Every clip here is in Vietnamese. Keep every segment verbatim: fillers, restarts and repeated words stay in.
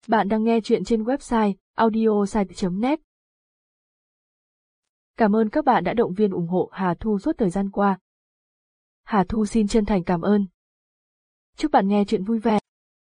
Bạn đang nghe chuyện trên website audiosite chấm net. Cảm ơn các bạn đã động viên ủng hộ Hà Thu suốt thời gian qua. Hà Thu xin chân thành cảm ơn. Chúc bạn nghe chuyện vui vẻ.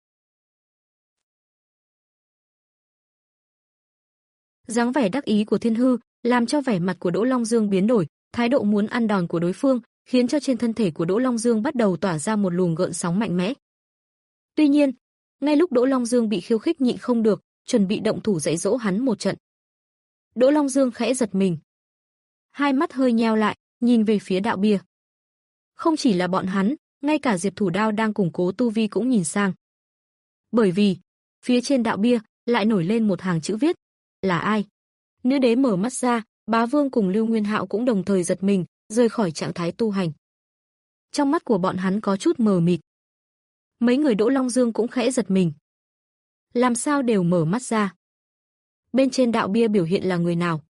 Dáng vẻ đắc ý của Thiên Hư làm cho vẻ mặt của Đỗ Long Dương biến đổi, thái độ muốn ăn đòn của đối phương khiến cho trên thân thể của Đỗ Long Dương bắt đầu tỏa ra một luồng gợn sóng mạnh mẽ. Tuy nhiên, ngay lúc Đỗ Long Dương bị khiêu khích nhịn không được, chuẩn bị động thủ dạy dỗ hắn một trận. Đỗ Long Dương khẽ giật mình, hai mắt hơi nheo lại, nhìn về phía đạo bia. Không chỉ là bọn hắn, ngay cả Diệp Thủ Đao đang củng cố tu vi cũng nhìn sang. Bởi vì, phía trên đạo bia lại nổi lên một hàng chữ viết, là ai? Nữ đế mở mắt ra, Bá Vương cùng Lưu Nguyên Hạo cũng đồng thời giật mình, rời khỏi trạng thái tu hành. Trong mắt của bọn hắn có chút mờ mịt. Mấy người Đỗ Long Dương cũng khẽ giật mình. Làm sao đều mở mắt ra? Bên trên đạo bia biểu hiện là người nào?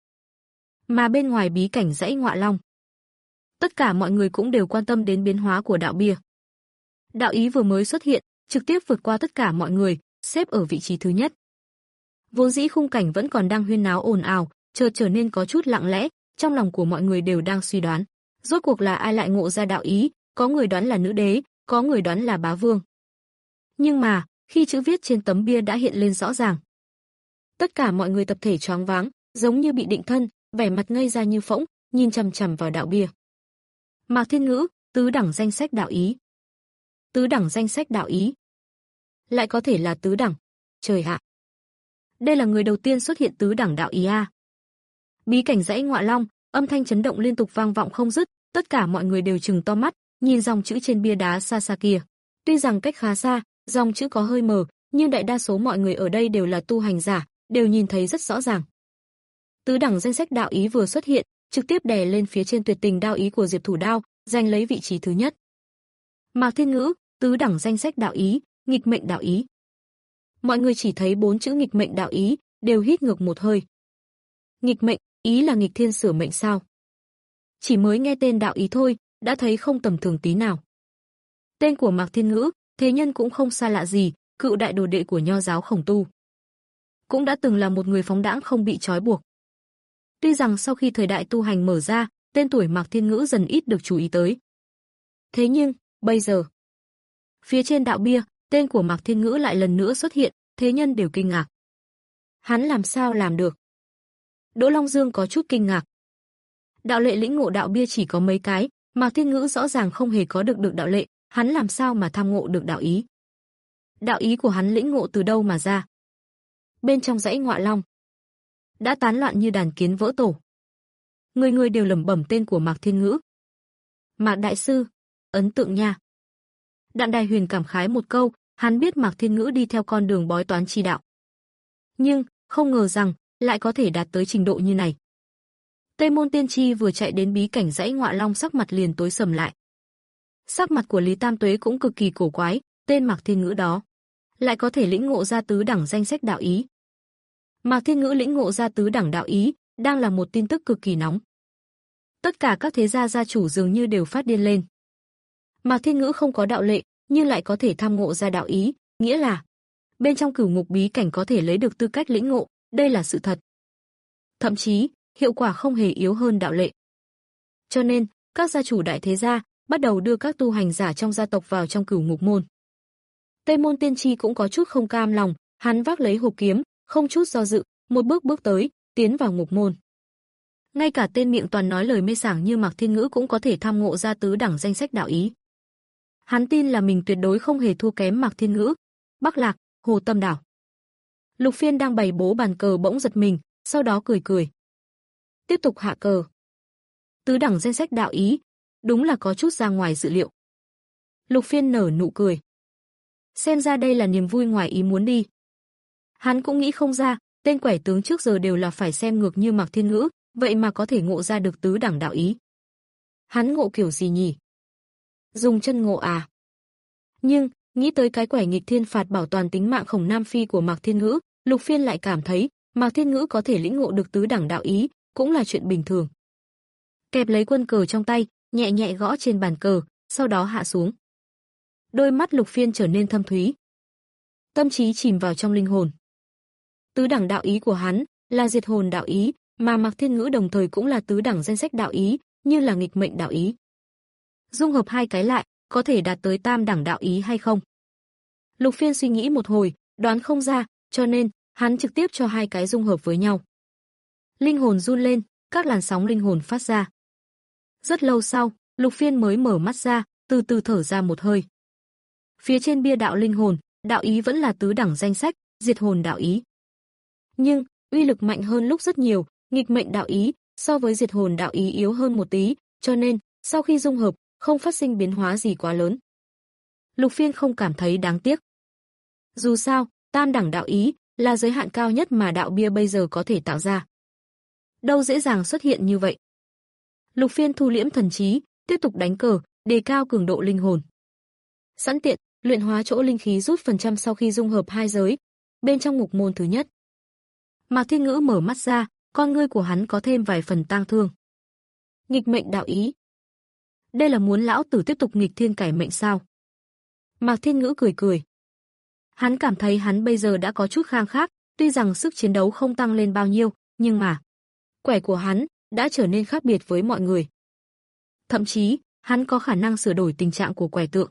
Mà bên ngoài bí cảnh dãy Ngọa Long. Tất cả mọi người cũng đều quan tâm đến biến hóa của đạo bia. Đạo ý vừa mới xuất hiện, trực tiếp vượt qua tất cả mọi người, xếp ở vị trí thứ nhất. Vốn dĩ khung cảnh vẫn còn đang huyên náo ồn ào, chợt trở nên có chút lặng lẽ, trong lòng của mọi người đều đang suy đoán, rốt cuộc là ai lại ngộ ra đạo ý, có người đoán là nữ đế, có người đoán là Bá Vương. Nhưng mà, khi chữ viết trên tấm bia đã hiện lên rõ ràng, tất cả mọi người tập thể choáng váng, giống như bị định thân, vẻ mặt ngây ra như phỗng, nhìn chằm chằm vào đạo bia. Mạc Thiên Ngữ, tứ đẳng danh sách đạo ý. Tứ đẳng danh sách đạo ý. Lại có thể là tứ đẳng. Trời ạ. Đây là người đầu tiên xuất hiện tứ đẳng đạo ý a. Bí cảnh dãy Ngọa Long, âm thanh chấn động liên tục vang vọng không dứt, tất cả mọi người đều trừng to mắt, nhìn dòng chữ trên bia đá xa xa kia. Tuy rằng cách khá xa, dòng chữ có hơi mờ, nhưng đại đa số mọi người ở đây đều là tu hành giả, đều nhìn thấy rất rõ ràng. Tứ đẳng danh sách đạo ý vừa xuất hiện, trực tiếp đè lên phía trên tuyệt tình đao ý của Diệp Thủ Đao, giành lấy vị trí thứ nhất. Mạc Thiên Ngữ, tứ đẳng danh sách đạo ý, nghịch mệnh đạo ý. Mọi người chỉ thấy bốn chữ nghịch mệnh đạo ý, đều hít ngược một hơi. Nghịch mệnh, ý là nghịch thiên sửa mệnh sao? Chỉ mới nghe tên đạo ý thôi, đã thấy không tầm thường tí nào. Tên của Mạc Thiên Ngữ, thế nhân cũng không xa lạ gì, cựu đại đồ đệ của Nho giáo Khổng Tu. Cũng đã từng là một người phóng đãng không bị trói buộc. Tuy rằng sau khi thời đại tu hành mở ra, tên tuổi Mạc Thiên Ngữ dần ít được chú ý tới. Thế nhưng, bây giờ, phía trên đạo bia, tên của Mạc Thiên Ngữ lại lần nữa xuất hiện, thế nhân đều kinh ngạc. Hắn làm sao làm được? Đỗ Long Dương có chút kinh ngạc. Đạo lệ lĩnh ngộ đạo bia chỉ có mấy cái, Mạc Thiên Ngữ rõ ràng không hề có được được đạo lệ, hắn làm sao mà tham ngộ được đạo ý? Đạo ý của hắn lĩnh ngộ từ đâu mà ra? Bên trong dãy Ngọa Long, đã tán loạn như đàn kiến vỡ tổ. Người người đều lẩm bẩm tên của Mạc Thiên Ngữ. Mạc đại sư, ấn tượng nha. Đạn Đài Huyền cảm khái một câu, hắn biết Mạc Thiên Ngữ đi theo con đường bói toán chi đạo. Nhưng, không ngờ rằng, lại có thể đạt tới trình độ như này. Tây Môn Tiên Tri vừa chạy đến bí cảnh dãy Ngọa Long sắc mặt liền tối sầm lại. Sắc mặt của Lý Tam Tuế cũng cực kỳ cổ quái, tên Mạc Thiên Ngữ đó lại có thể lĩnh ngộ ra tứ đẳng danh sách đạo ý. Mạc Thiên Ngữ lĩnh ngộ ra tứ đẳng đạo ý, đang là một tin tức cực kỳ nóng. Tất cả các thế gia gia chủ dường như đều phát điên lên. Mạc Thiên Ngữ không có đạo lệ, nhưng lại có thể tham ngộ ra đạo ý, nghĩa là bên trong cửu ngục bí cảnh có thể lấy được tư cách lĩnh ngộ, đây là sự thật. Thậm chí, hiệu quả không hề yếu hơn đạo lệ. Cho nên, các gia chủ đại thế gia bắt đầu đưa các tu hành giả trong gia tộc vào trong cửu ngục môn. Tây Môn Tiên Tri cũng có chút không cam lòng, hắn vác lấy hộp kiếm, không chút do dự, một bước bước tới, tiến vào ngục môn. Ngay cả tên miệng toàn nói lời mê sảng như Mạc Thiên Ngữ cũng có thể tham ngộ ra tứ đẳng danh sách đạo ý. Hắn tin là mình tuyệt đối không hề thua kém Mạc Thiên Ngữ. Bắc Lạc, Hồ Tâm Đảo. Lục Phiên đang bày bố bàn cờ bỗng giật mình, sau đó cười cười. Tiếp tục hạ cờ. Tứ đẳng danh sách đạo ý, đúng là có chút ra ngoài dự liệu. Lục Phiên nở nụ cười. Xem ra đây là niềm vui ngoài ý muốn đi. Hắn cũng nghĩ không ra, tên quẻ tướng trước giờ đều là phải xem ngược như Mạc Thiên Ngữ, vậy mà có thể ngộ ra được tứ đẳng đạo ý. Hắn ngộ kiểu gì nhỉ? Dùng chân ngộ à? Nhưng, nghĩ tới cái quẻ nghịch thiên phạt bảo toàn tính mạng Khổng Nam Phi của Mạc Thiên Ngữ, Lục Phiên lại cảm thấy, Mạc Thiên Ngữ có thể lĩnh ngộ được tứ đẳng đạo ý, cũng là chuyện bình thường. Kẹp lấy quân cờ trong tay, nhẹ nhẹ gõ trên bàn cờ, sau đó hạ xuống. Đôi mắt Lục Phiên trở nên thâm thúy. Tâm trí chìm vào trong linh hồn. Tứ đẳng đạo ý của hắn là diệt hồn đạo ý, mà Mạc Thiên Ngữ đồng thời cũng là tứ đẳng danh sách đạo ý, như là nghịch mệnh đạo ý. Dung hợp hai cái lại, có thể đạt tới tam đẳng đạo ý hay không? Lục Phiên suy nghĩ một hồi, đoán không ra, cho nên hắn trực tiếp cho hai cái dung hợp với nhau. Linh hồn run lên, các làn sóng linh hồn phát ra. Rất lâu sau, Lục Phiên mới mở mắt ra, từ từ thở ra một hơi. Phía trên bia đạo linh hồn, đạo ý vẫn là tứ đẳng danh sách, diệt hồn đạo ý. Nhưng, uy lực mạnh hơn lúc rất nhiều, nghịch mệnh đạo ý, so với diệt hồn đạo ý yếu hơn một tí, cho nên, sau khi dung hợp, không phát sinh biến hóa gì quá lớn. Lục Phiên không cảm thấy đáng tiếc. Dù sao, tam đẳng đạo ý là giới hạn cao nhất mà đạo bia bây giờ có thể tạo ra. Đâu dễ dàng xuất hiện như vậy. Lục Phiên thu liễm thần trí, tiếp tục đánh cờ, đề cao cường độ linh hồn. Sẵn tiện, luyện hóa chỗ linh khí rút phần trăm sau khi dung hợp hai giới, bên trong ngục môn thứ nhất. Mạc Thiên Ngữ mở mắt ra, con ngươi của hắn có thêm vài phần tang thương. Nghịch mệnh đạo ý. Đây là muốn lão tử tiếp tục nghịch thiên cải mệnh sao? Mạc Thiên Ngữ cười cười. Hắn cảm thấy hắn bây giờ đã có chút khang khác, tuy rằng sức chiến đấu không tăng lên bao nhiêu, nhưng mà quẻ của hắn đã trở nên khác biệt với mọi người. Thậm chí, hắn có khả năng sửa đổi tình trạng của quẻ tượng.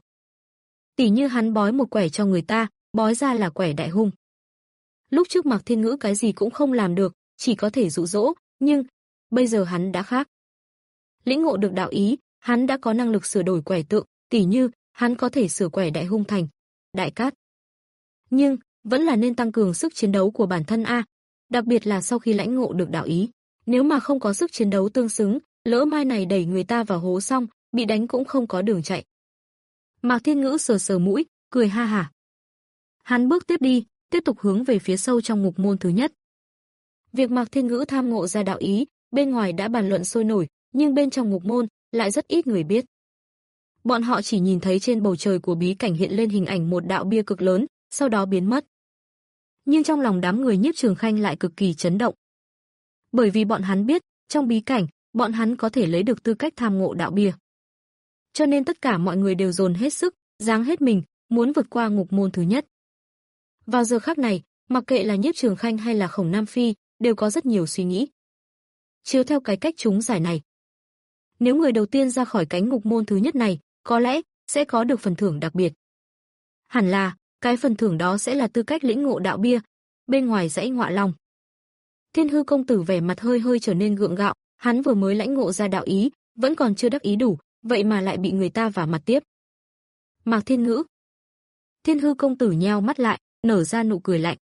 Tỉ như hắn bói một quẻ cho người ta, bói ra là quẻ đại hung. Lúc trước Mạc Thiên Ngữ cái gì cũng không làm được, chỉ có thể dụ dỗ, nhưng bây giờ hắn đã khác. Lĩnh ngộ được đạo ý, hắn đã có năng lực sửa đổi quẻ tượng, tỉ như hắn có thể sửa quẻ đại hung thành đại cát. Nhưng vẫn là nên tăng cường sức chiến đấu của bản thân a, đặc biệt là sau khi lãnh ngộ được đạo ý. Nếu mà không có sức chiến đấu tương xứng, lỡ mai này đẩy người ta vào hố xong, bị đánh cũng không có đường chạy. Mạc Thiên Ngữ sờ sờ mũi, cười ha hả. Hắn bước tiếp đi, tiếp tục hướng về phía sâu trong ngục môn thứ nhất. Việc Mạc Thiên Ngữ tham ngộ ra đạo ý, bên ngoài đã bàn luận sôi nổi, nhưng bên trong ngục môn lại rất ít người biết. Bọn họ chỉ nhìn thấy trên bầu trời của bí cảnh hiện lên hình ảnh một đạo bia cực lớn, sau đó biến mất. Nhưng trong lòng đám người Nhiếp Trường Khanh lại cực kỳ chấn động. Bởi vì bọn hắn biết, trong bí cảnh, bọn hắn có thể lấy được tư cách tham ngộ đạo bia. Cho nên tất cả mọi người đều dồn hết sức, giáng hết mình, muốn vượt qua ngục môn thứ nhất. Vào giờ khắc này, mặc kệ là Nhiếp Trường Khanh hay là Khổng Nam Phi, đều có rất nhiều suy nghĩ. Chiếu theo cái cách chúng giải này, nếu người đầu tiên ra khỏi cánh ngục môn thứ nhất này, có lẽ sẽ có được phần thưởng đặc biệt. Hẳn là, cái phần thưởng đó sẽ là tư cách lĩnh ngộ đạo bia, bên ngoài dãy Ngọa Long. Thiên Hư công tử vẻ mặt hơi hơi trở nên gượng gạo, hắn vừa mới lãnh ngộ ra đạo ý, vẫn còn chưa đắc ý đủ, vậy mà lại bị người ta vả mặt tiếp. Mạc Thiên Ngữ. Thiên Hư công tử nheo mắt lại, nở ra nụ cười lạnh.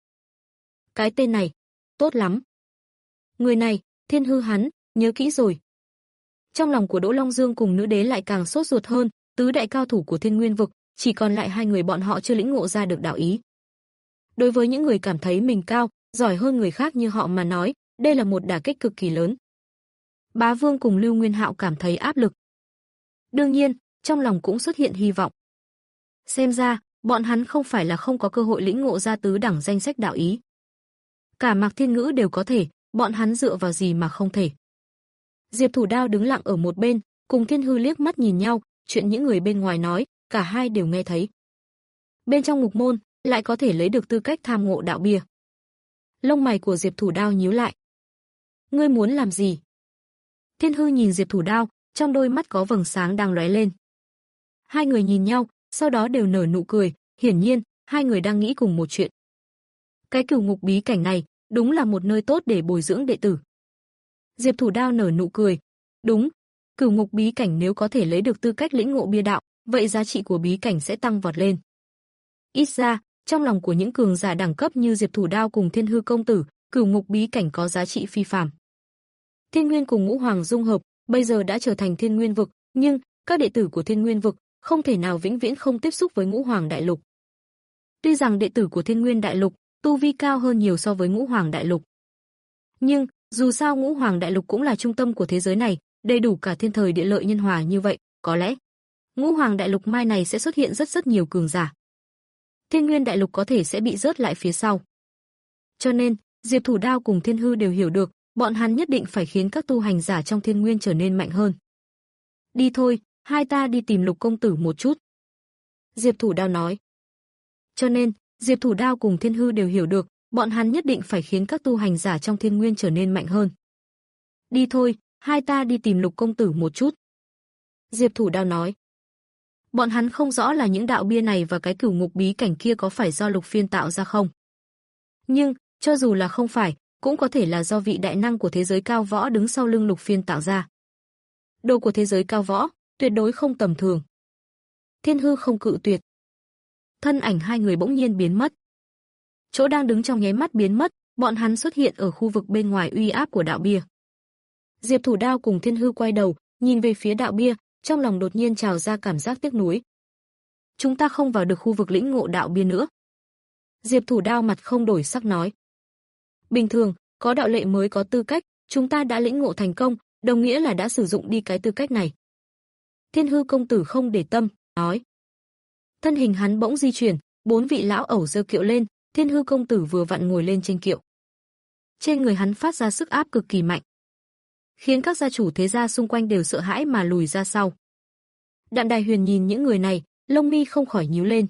Cái tên này, tốt lắm. Người này, Thiên Hư hắn, nhớ kỹ rồi. Trong lòng của Đỗ Long Dương cùng nữ đế lại càng sốt ruột hơn, tứ đại cao thủ của Thiên Nguyên vực, chỉ còn lại hai người bọn họ chưa lĩnh ngộ ra được đạo ý. Đối với những người cảm thấy mình cao, giỏi hơn người khác như họ mà nói, đây là một đả kích cực kỳ lớn. Bá Vương cùng Lưu Nguyên Hạo cảm thấy áp lực. Đương nhiên, trong lòng cũng xuất hiện hy vọng. Xem ra, bọn hắn không phải là không có cơ hội lĩnh ngộ ra tứ đẳng danh sách đạo ý. Cả Mạc Thiên Ngữ đều có thể, bọn hắn dựa vào gì mà không thể. Diệp Thủ Đao đứng lặng ở một bên, cùng Thiên Hư liếc mắt nhìn nhau, chuyện những người bên ngoài nói, cả hai đều nghe thấy. Bên trong ngục môn, lại có thể lấy được tư cách tham ngộ đạo bia. Lông mày của Diệp Thủ Đao nhíu lại. Ngươi muốn làm gì? Thiên Hư nhìn Diệp Thủ Đao, trong đôi mắt có vầng sáng đang lóe lên. Hai người nhìn nhau, sau đó đều nở nụ cười, hiển nhiên, hai người đang nghĩ cùng một chuyện. Cái cửu ngục bí cảnh này, đúng là một nơi tốt để bồi dưỡng đệ tử. Diệp Thủ Đao nở nụ cười. Đúng, cửu ngục bí cảnh nếu có thể lấy được tư cách lĩnh ngộ bia đạo, vậy giá trị của bí cảnh sẽ tăng vọt lên. Ít ra, trong lòng của những cường giả đẳng cấp như Diệp Thủ Đao cùng Thiên Hư công tử, cửu ngục bí cảnh có giá trị phi phàm. Thiên Nguyên cùng Ngũ Hoàng dung hợp, bây giờ đã trở thành Thiên Nguyên vực, nhưng các đệ tử của Thiên Nguyên vực không thể nào vĩnh viễn không tiếp xúc với Ngũ Hoàng đại lục. Tuy rằng đệ tử của Thiên Nguyên đại lục tu vi cao hơn nhiều so với Ngũ Hoàng đại lục, nhưng dù sao Ngũ Hoàng đại lục cũng là trung tâm của thế giới này, đầy đủ cả thiên thời địa lợi nhân hòa như vậy, có lẽ Ngũ Hoàng đại lục mai này sẽ xuất hiện rất rất nhiều cường giả. Thiên Nguyên đại lục có thể sẽ bị rớt lại phía sau. Cho nên, Diệp Thủ Đao cùng Thiên Hư đều hiểu được, bọn hắn nhất định phải khiến các tu hành giả trong Thiên Nguyên trở nên mạnh hơn. Đi thôi, hai ta đi tìm Lục công tử một chút. Diệp Thủ Đao nói. Cho nên, Diệp Thủ Đao cùng Thiên Hư đều hiểu được, bọn hắn nhất định phải khiến các tu hành giả trong thiên nguyên trở nên mạnh hơn. Đi thôi, hai ta đi tìm Lục công tử một chút. Diệp Thủ Đao nói. Bọn hắn không rõ là những đạo bia này và cái cửu ngục bí cảnh kia có phải do Lục Phiên tạo ra không. Nhưng, cho dù là không phải, cũng có thể là do vị đại năng của thế giới cao võ đứng sau lưng Lục Phiên tạo ra. Đồ của thế giới cao võ, tuyệt đối không tầm thường. Thiên Hư không cự tuyệt. Thân ảnh hai người bỗng nhiên biến mất. Chỗ đang đứng trong nháy mắt biến mất, bọn hắn xuất hiện ở khu vực bên ngoài uy áp của đạo bia. Diệp Thủ Đao cùng Thiên Hư quay đầu, nhìn về phía đạo bia, trong lòng đột nhiên trào ra cảm giác tiếc nuối. Chúng ta không vào được khu vực lĩnh ngộ đạo bia nữa. Diệp Thủ Đao mặt không đổi sắc nói. Bình thường, có đạo lệ mới có tư cách, chúng ta đã lĩnh ngộ thành công, đồng nghĩa là đã sử dụng đi cái tư cách này. Thiên Hư công tử không để tâm, nói. Thân hình hắn bỗng di chuyển, bốn vị lão ẩu giơ kiệu lên, Thiên Hư công tử vừa vặn ngồi lên trên kiệu. Trên người hắn phát ra sức áp cực kỳ mạnh, khiến các gia chủ thế gia xung quanh đều sợ hãi mà lùi ra sau. Đạm Đài Huyền nhìn những người này, lông mi không khỏi nhíu lên.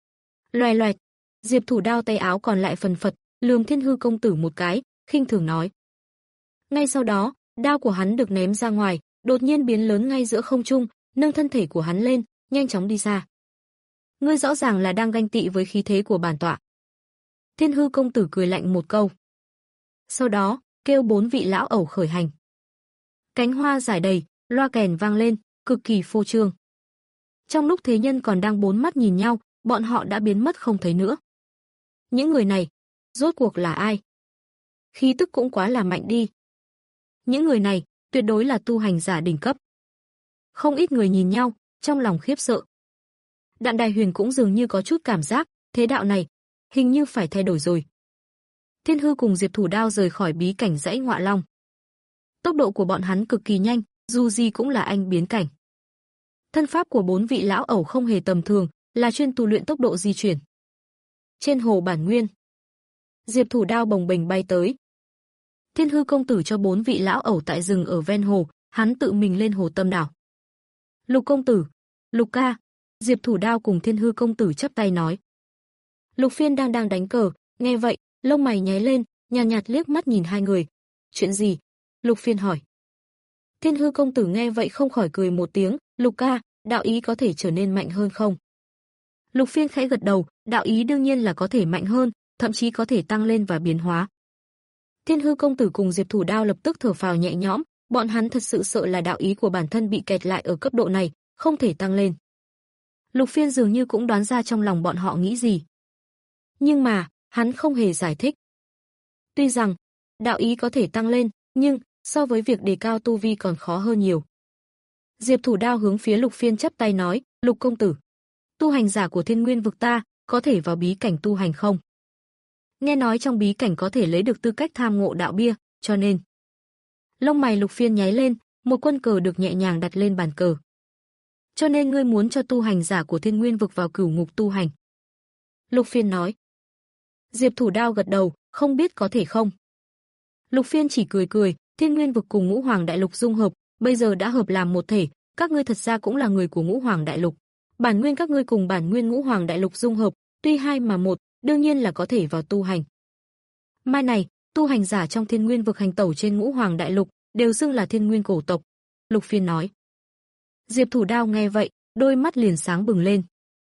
Loè loẹt, Diệp Thủ Đao tay áo còn lại phần phật, lườm Thiên Hư công tử một cái, khinh thường nói. Ngay sau đó, đao của hắn được ném ra ngoài, đột nhiên biến lớn ngay giữa không trung, nâng thân thể của hắn lên, nhanh chóng đi xa. Ngươi rõ ràng là đang ganh tị với khí thế của bản tọa. Thiên Hư công tử cười lạnh một câu. Sau đó, kêu bốn vị lão ẩu khởi hành. Cánh hoa rải đầy, loa kèn vang lên, cực kỳ phô trương. Trong lúc thế nhân còn đang bốn mắt nhìn nhau, bọn họ đã biến mất không thấy nữa. Những người này, rốt cuộc là ai? Khí tức cũng quá là mạnh đi. Những người này, tuyệt đối là tu hành giả đỉnh cấp. Không ít người nhìn nhau, trong lòng khiếp sợ. Đạm Đài Huyền cũng dường như có chút cảm giác, thế đạo này, hình như phải thay đổi rồi. Thiên Hư cùng Diệp Thủ Đao rời khỏi bí cảnh dãy Ngọa Long. Tốc độ của bọn hắn cực kỳ nhanh, dù gì cũng là anh biến cảnh. Thân pháp của bốn vị lão ẩu không hề tầm thường, là chuyên tu luyện tốc độ di chuyển. Trên hồ Bản Nguyên, Diệp Thủ Đao bồng bềnh bay tới. Thiên Hư công tử cho bốn vị lão ẩu tại rừng ở ven hồ, hắn tự mình lên hồ Tâm Đảo. Lục công tử, Lục ca, Diệp Thủ Đao cùng Thiên Hư công tử chắp tay nói. Lục Phiên đang đang đánh cờ, nghe vậy, lông mày nháy lên, nhàn nhạt, nhạt liếc mắt nhìn hai người. Chuyện gì? Lục Phiên hỏi. Thiên Hư công tử nghe vậy không khỏi cười một tiếng, Lục ca, đạo ý có thể trở nên mạnh hơn không? Lục Phiên khẽ gật đầu, đạo ý đương nhiên là có thể mạnh hơn, thậm chí có thể tăng lên và biến hóa. Thiên Hư công tử cùng Diệp Thủ Đao lập tức thở phào nhẹ nhõm, bọn hắn thật sự sợ là đạo ý của bản thân bị kẹt lại ở cấp độ này, không thể tăng lên. Lục Phiên dường như cũng đoán ra trong lòng bọn họ nghĩ gì. Nhưng mà, hắn không hề giải thích. Tuy rằng, đạo ý có thể tăng lên, nhưng, so với việc đề cao tu vi còn khó hơn nhiều. Diệp Thủ Đao hướng phía Lục Phiên chắp tay nói, Lục công tử, tu hành giả của Thiên Nguyên vực ta, có thể vào bí cảnh tu hành không? Nghe nói trong bí cảnh có thể lấy được tư cách tham ngộ đạo bia, cho nên. Lông mày Lục Phiên nháy lên, một quân cờ được nhẹ nhàng đặt lên bàn cờ. Cho nên ngươi muốn cho tu hành giả của Thiên Nguyên vực vào cửu ngục tu hành. Lục Phiên nói. Diệp Thủ Đao gật đầu, không biết có thể không. Lục Phiên chỉ cười cười, Thiên Nguyên vực cùng Ngũ Hoàng Đại Lục dung hợp, bây giờ đã hợp làm một thể, các ngươi thật ra cũng là người của Ngũ Hoàng Đại Lục. Bản nguyên các ngươi cùng bản nguyên Ngũ Hoàng Đại Lục dung hợp, tuy hai mà một, đương nhiên là có thể vào tu hành. Mai này, tu hành giả trong Thiên Nguyên vực hành tẩu trên Ngũ Hoàng Đại Lục, đều xưng là Thiên Nguyên cổ tộc. Lục Phiên nói. Diệp Thủ Đao nghe vậy, đôi mắt liền sáng bừng lên.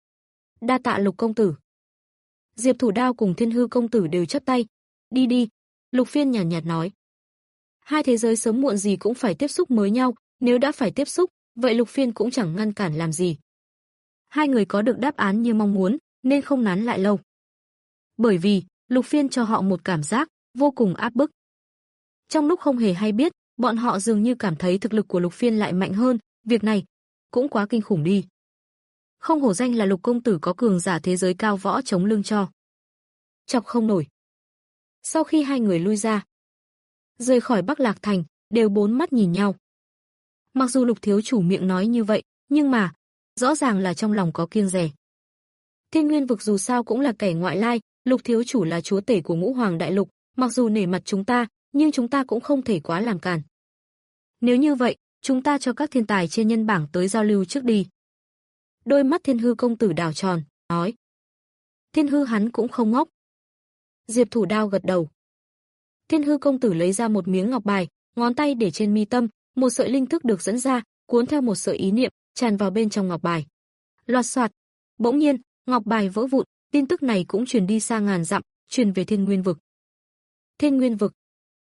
Đa tạ Lục công tử. Diệp Thủ Đao cùng Thiên Hư công tử đều chắp tay. Đi đi, Lục Phiên nhàn nhạt, nhạt nói. Hai thế giới sớm muộn gì cũng phải tiếp xúc với nhau, nếu đã phải tiếp xúc, vậy Lục Phiên cũng chẳng ngăn cản làm gì. Hai người có được đáp án như mong muốn, nên không nán lại lâu. Bởi vì, Lục Phiên cho họ một cảm giác vô cùng áp bức. Trong lúc không hề hay biết, bọn họ dường như cảm thấy thực lực của Lục Phiên lại mạnh hơn, việc này cũng quá kinh khủng đi. Không hổ danh là Lục công tử có cường giả thế giới cao võ chống lưng cho. Chọc không nổi. Sau khi hai người lui ra, rời khỏi Bắc Lạc Thành, đều bốn mắt nhìn nhau. Mặc dù Lục thiếu chủ miệng nói như vậy, nhưng mà, rõ ràng là trong lòng có kiêng dè. Thiên Nguyên vực dù sao cũng là kẻ ngoại lai, Lục thiếu chủ là chúa tể của Ngũ Hoàng Đại Lục, mặc dù nể mặt chúng ta, nhưng chúng ta cũng không thể quá làm cản. Nếu như vậy, chúng ta cho các thiên tài trên nhân bảng tới giao lưu trước đi. Đôi mắt Thiên Hư công tử đảo tròn, nói. Thiên Hư hắn cũng không ngốc. Diệp Thủ Đao gật đầu. Thiên Hư công tử lấy ra một miếng ngọc bài, ngón tay để trên mi tâm, một sợi linh thức được dẫn ra, cuốn theo một sợi ý niệm, tràn vào bên trong ngọc bài. Loạt soạt, bỗng nhiên, ngọc bài vỡ vụn, tin tức này cũng truyền đi xa ngàn dặm, truyền về Thiên Nguyên vực. Thiên Nguyên vực.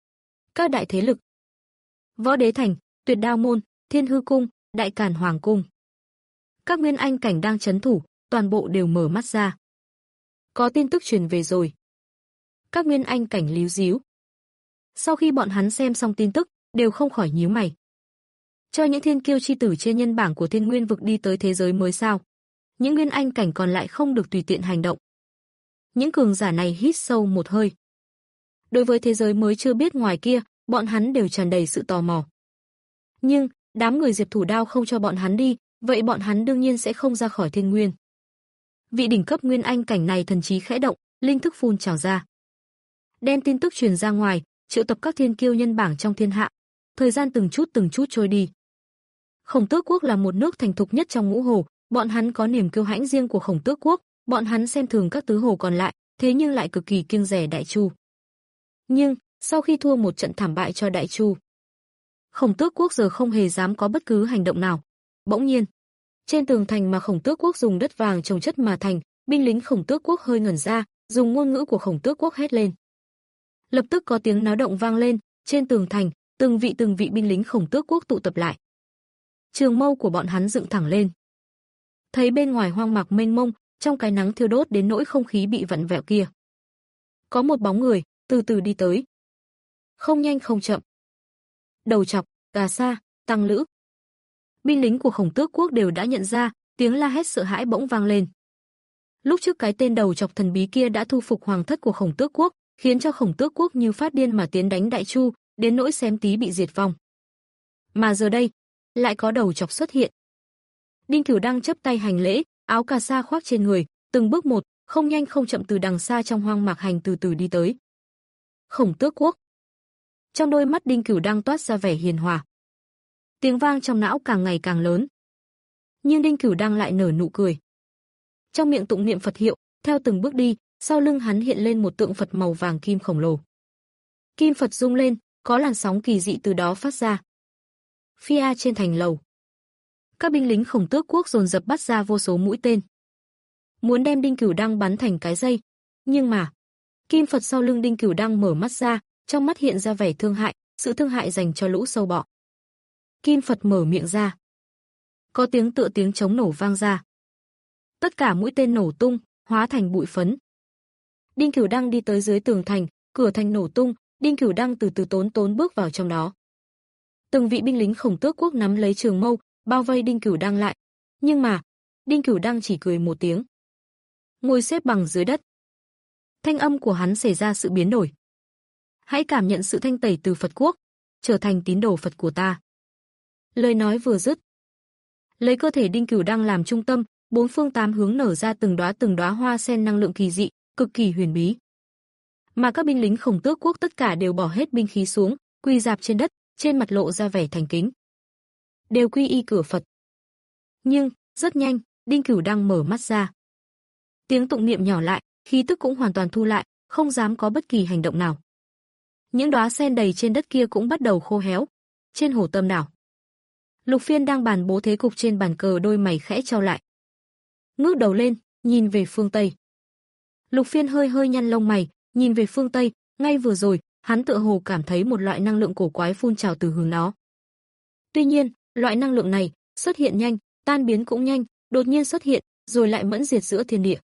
Các đại thế lực. Võ Đế Thành, Tuyệt Đao môn, Thiên Hư cung, Đại Càn Hoàng cung. Các nguyên anh cảnh đang trấn thủ, toàn bộ đều mở mắt ra. Có tin tức truyền về rồi. Các nguyên anh cảnh líu díu. Sau khi bọn hắn xem xong tin tức, đều không khỏi nhíu mày. Cho những thiên kiêu chi tử trên nhân bảng của Thiên Nguyên vực đi tới thế giới mới sao? Những nguyên anh cảnh còn lại không được tùy tiện hành động. Những cường giả này hít sâu một hơi. Đối với thế giới mới chưa biết ngoài kia, bọn hắn đều tràn đầy sự tò mò. Nhưng, đám người Diệp Thủ Đao không cho bọn hắn đi, vậy bọn hắn đương nhiên sẽ không ra khỏi Thiên Nguyên. Vị đỉnh cấp nguyên anh cảnh này thần trí khẽ động, linh thức phun trào ra. Đem tin tức truyền ra ngoài, triệu tập các thiên kiêu nhân bảng trong thiên hạ. Thời gian từng chút từng chút trôi đi. Khổng Tước quốc là một nước thành thục nhất trong ngũ hồ, bọn hắn có niềm kiêu hãnh riêng của Khổng Tước quốc, bọn hắn xem thường các tứ hồ còn lại, thế nhưng lại cực kỳ kiêng dè Đại Chu. Nhưng, sau khi thua một trận thảm bại cho Đại Chu, Khổng Tước quốc giờ không hề dám có bất cứ hành động nào. Bỗng nhiên, trên tường thành mà Khổng Tước quốc dùng đất vàng trồng chất mà thành, binh lính Khổng Tước quốc hơi ngẩn ra, dùng ngôn ngữ của Khổng Tước quốc hét lên. Lập tức có tiếng náo động vang lên, trên tường thành, từng vị từng vị binh lính Khổng Tước quốc tụ tập lại. Trường mâu của bọn hắn dựng thẳng lên. Thấy bên ngoài hoang mạc mênh mông, trong cái nắng thiêu đốt đến nỗi không khí bị vặn vẹo kia, có một bóng người từ từ đi tới. Không nhanh không chậm. Đầu Chọc, Cà Sa, Tăng Lữ. Binh lính của Khổng Tước quốc đều đã nhận ra, tiếng la hét sợ hãi bỗng vang lên. Lúc trước cái tên Đầu Chọc thần bí kia đã thu phục hoàng thất của Khổng Tước quốc, khiến cho Khổng Tước quốc như phát điên mà tiến đánh Đại Chu, đến nỗi xém tí bị diệt vong. Mà giờ đây, lại có Đầu Chọc xuất hiện. Đinh Cửu đang chắp tay hành lễ, áo cà sa khoác trên người, từng bước một, không nhanh không chậm từ đằng xa trong hoang mạc hành từ từ đi tới. Khổng Tước quốc. Trong đôi mắt Đinh Cửu đang toát ra vẻ hiền hòa. Tiếng vang trong não càng ngày càng lớn. Nhưng Đinh Cửu đang lại nở nụ cười. Trong miệng tụng niệm Phật hiệu, theo từng bước đi, sau lưng hắn hiện lên một tượng Phật màu vàng kim khổng lồ. Kim Phật rung lên, có làn sóng kỳ dị từ đó phát ra. Phía trên thành lầu, các binh lính Khổng Tước quốc dồn dập bắt ra vô số mũi tên, muốn đem Đinh Cửu Đăng bắn thành cái dây. Nhưng mà, Kim Phật sau lưng Đinh Cửu Đăng mở mắt ra, trong mắt hiện ra vẻ thương hại, sự thương hại dành cho lũ sâu bọ. Kim Phật mở miệng ra. Có tiếng tựa tiếng trống nổ vang ra. Tất cả mũi tên nổ tung, hóa thành bụi phấn. Đinh Cửu Đăng đi tới dưới tường thành, cửa thành nổ tung, Đinh Cửu Đăng từ từ tốn tốn bước vào trong đó. Từng vị binh lính Khổng Tước quốc nắm lấy trường mâu, bao vây Đinh Cửu Đăng lại. Nhưng mà, Đinh Cửu Đăng chỉ cười một tiếng, ngồi xếp bằng dưới đất. Thanh âm của hắn xảy ra sự biến đổi. Hãy cảm nhận sự thanh tẩy từ Phật quốc, trở thành tín đồ Phật của ta. Lời nói vừa dứt, lấy cơ thể Đinh Cửu Đăng làm trung tâm, bốn phương tám hướng nở ra từng đóa từng đóa hoa sen năng lượng kỳ dị, cực kỳ huyền bí. Mà các binh lính Khổng Tước quốc tất cả đều bỏ hết binh khí xuống, quỳ rạp trên đất, trên mặt lộ ra vẻ thành kính. Đều quy y cửa Phật. Nhưng, rất nhanh, Đinh Cửu Đăng mở mắt ra. Tiếng tụng niệm nhỏ lại, khí tức cũng hoàn toàn thu lại, không dám có bất kỳ hành động nào. Những đóa sen đầy trên đất kia cũng bắt đầu khô héo. Trên hồ Tâm đảo, Lục Phiên đang bàn bố thế cục trên bàn cờ, đôi mày khẽ chau lại. Ngước đầu lên, nhìn về phương Tây. Lục Phiên hơi hơi nhăn lông mày, nhìn về phương Tây, ngay vừa rồi, hắn tựa hồ cảm thấy một loại năng lượng cổ quái phun trào từ hướng đó. Tuy nhiên, loại năng lượng này xuất hiện nhanh, tan biến cũng nhanh, đột nhiên xuất hiện, rồi lại mẫn diệt giữa thiên địa.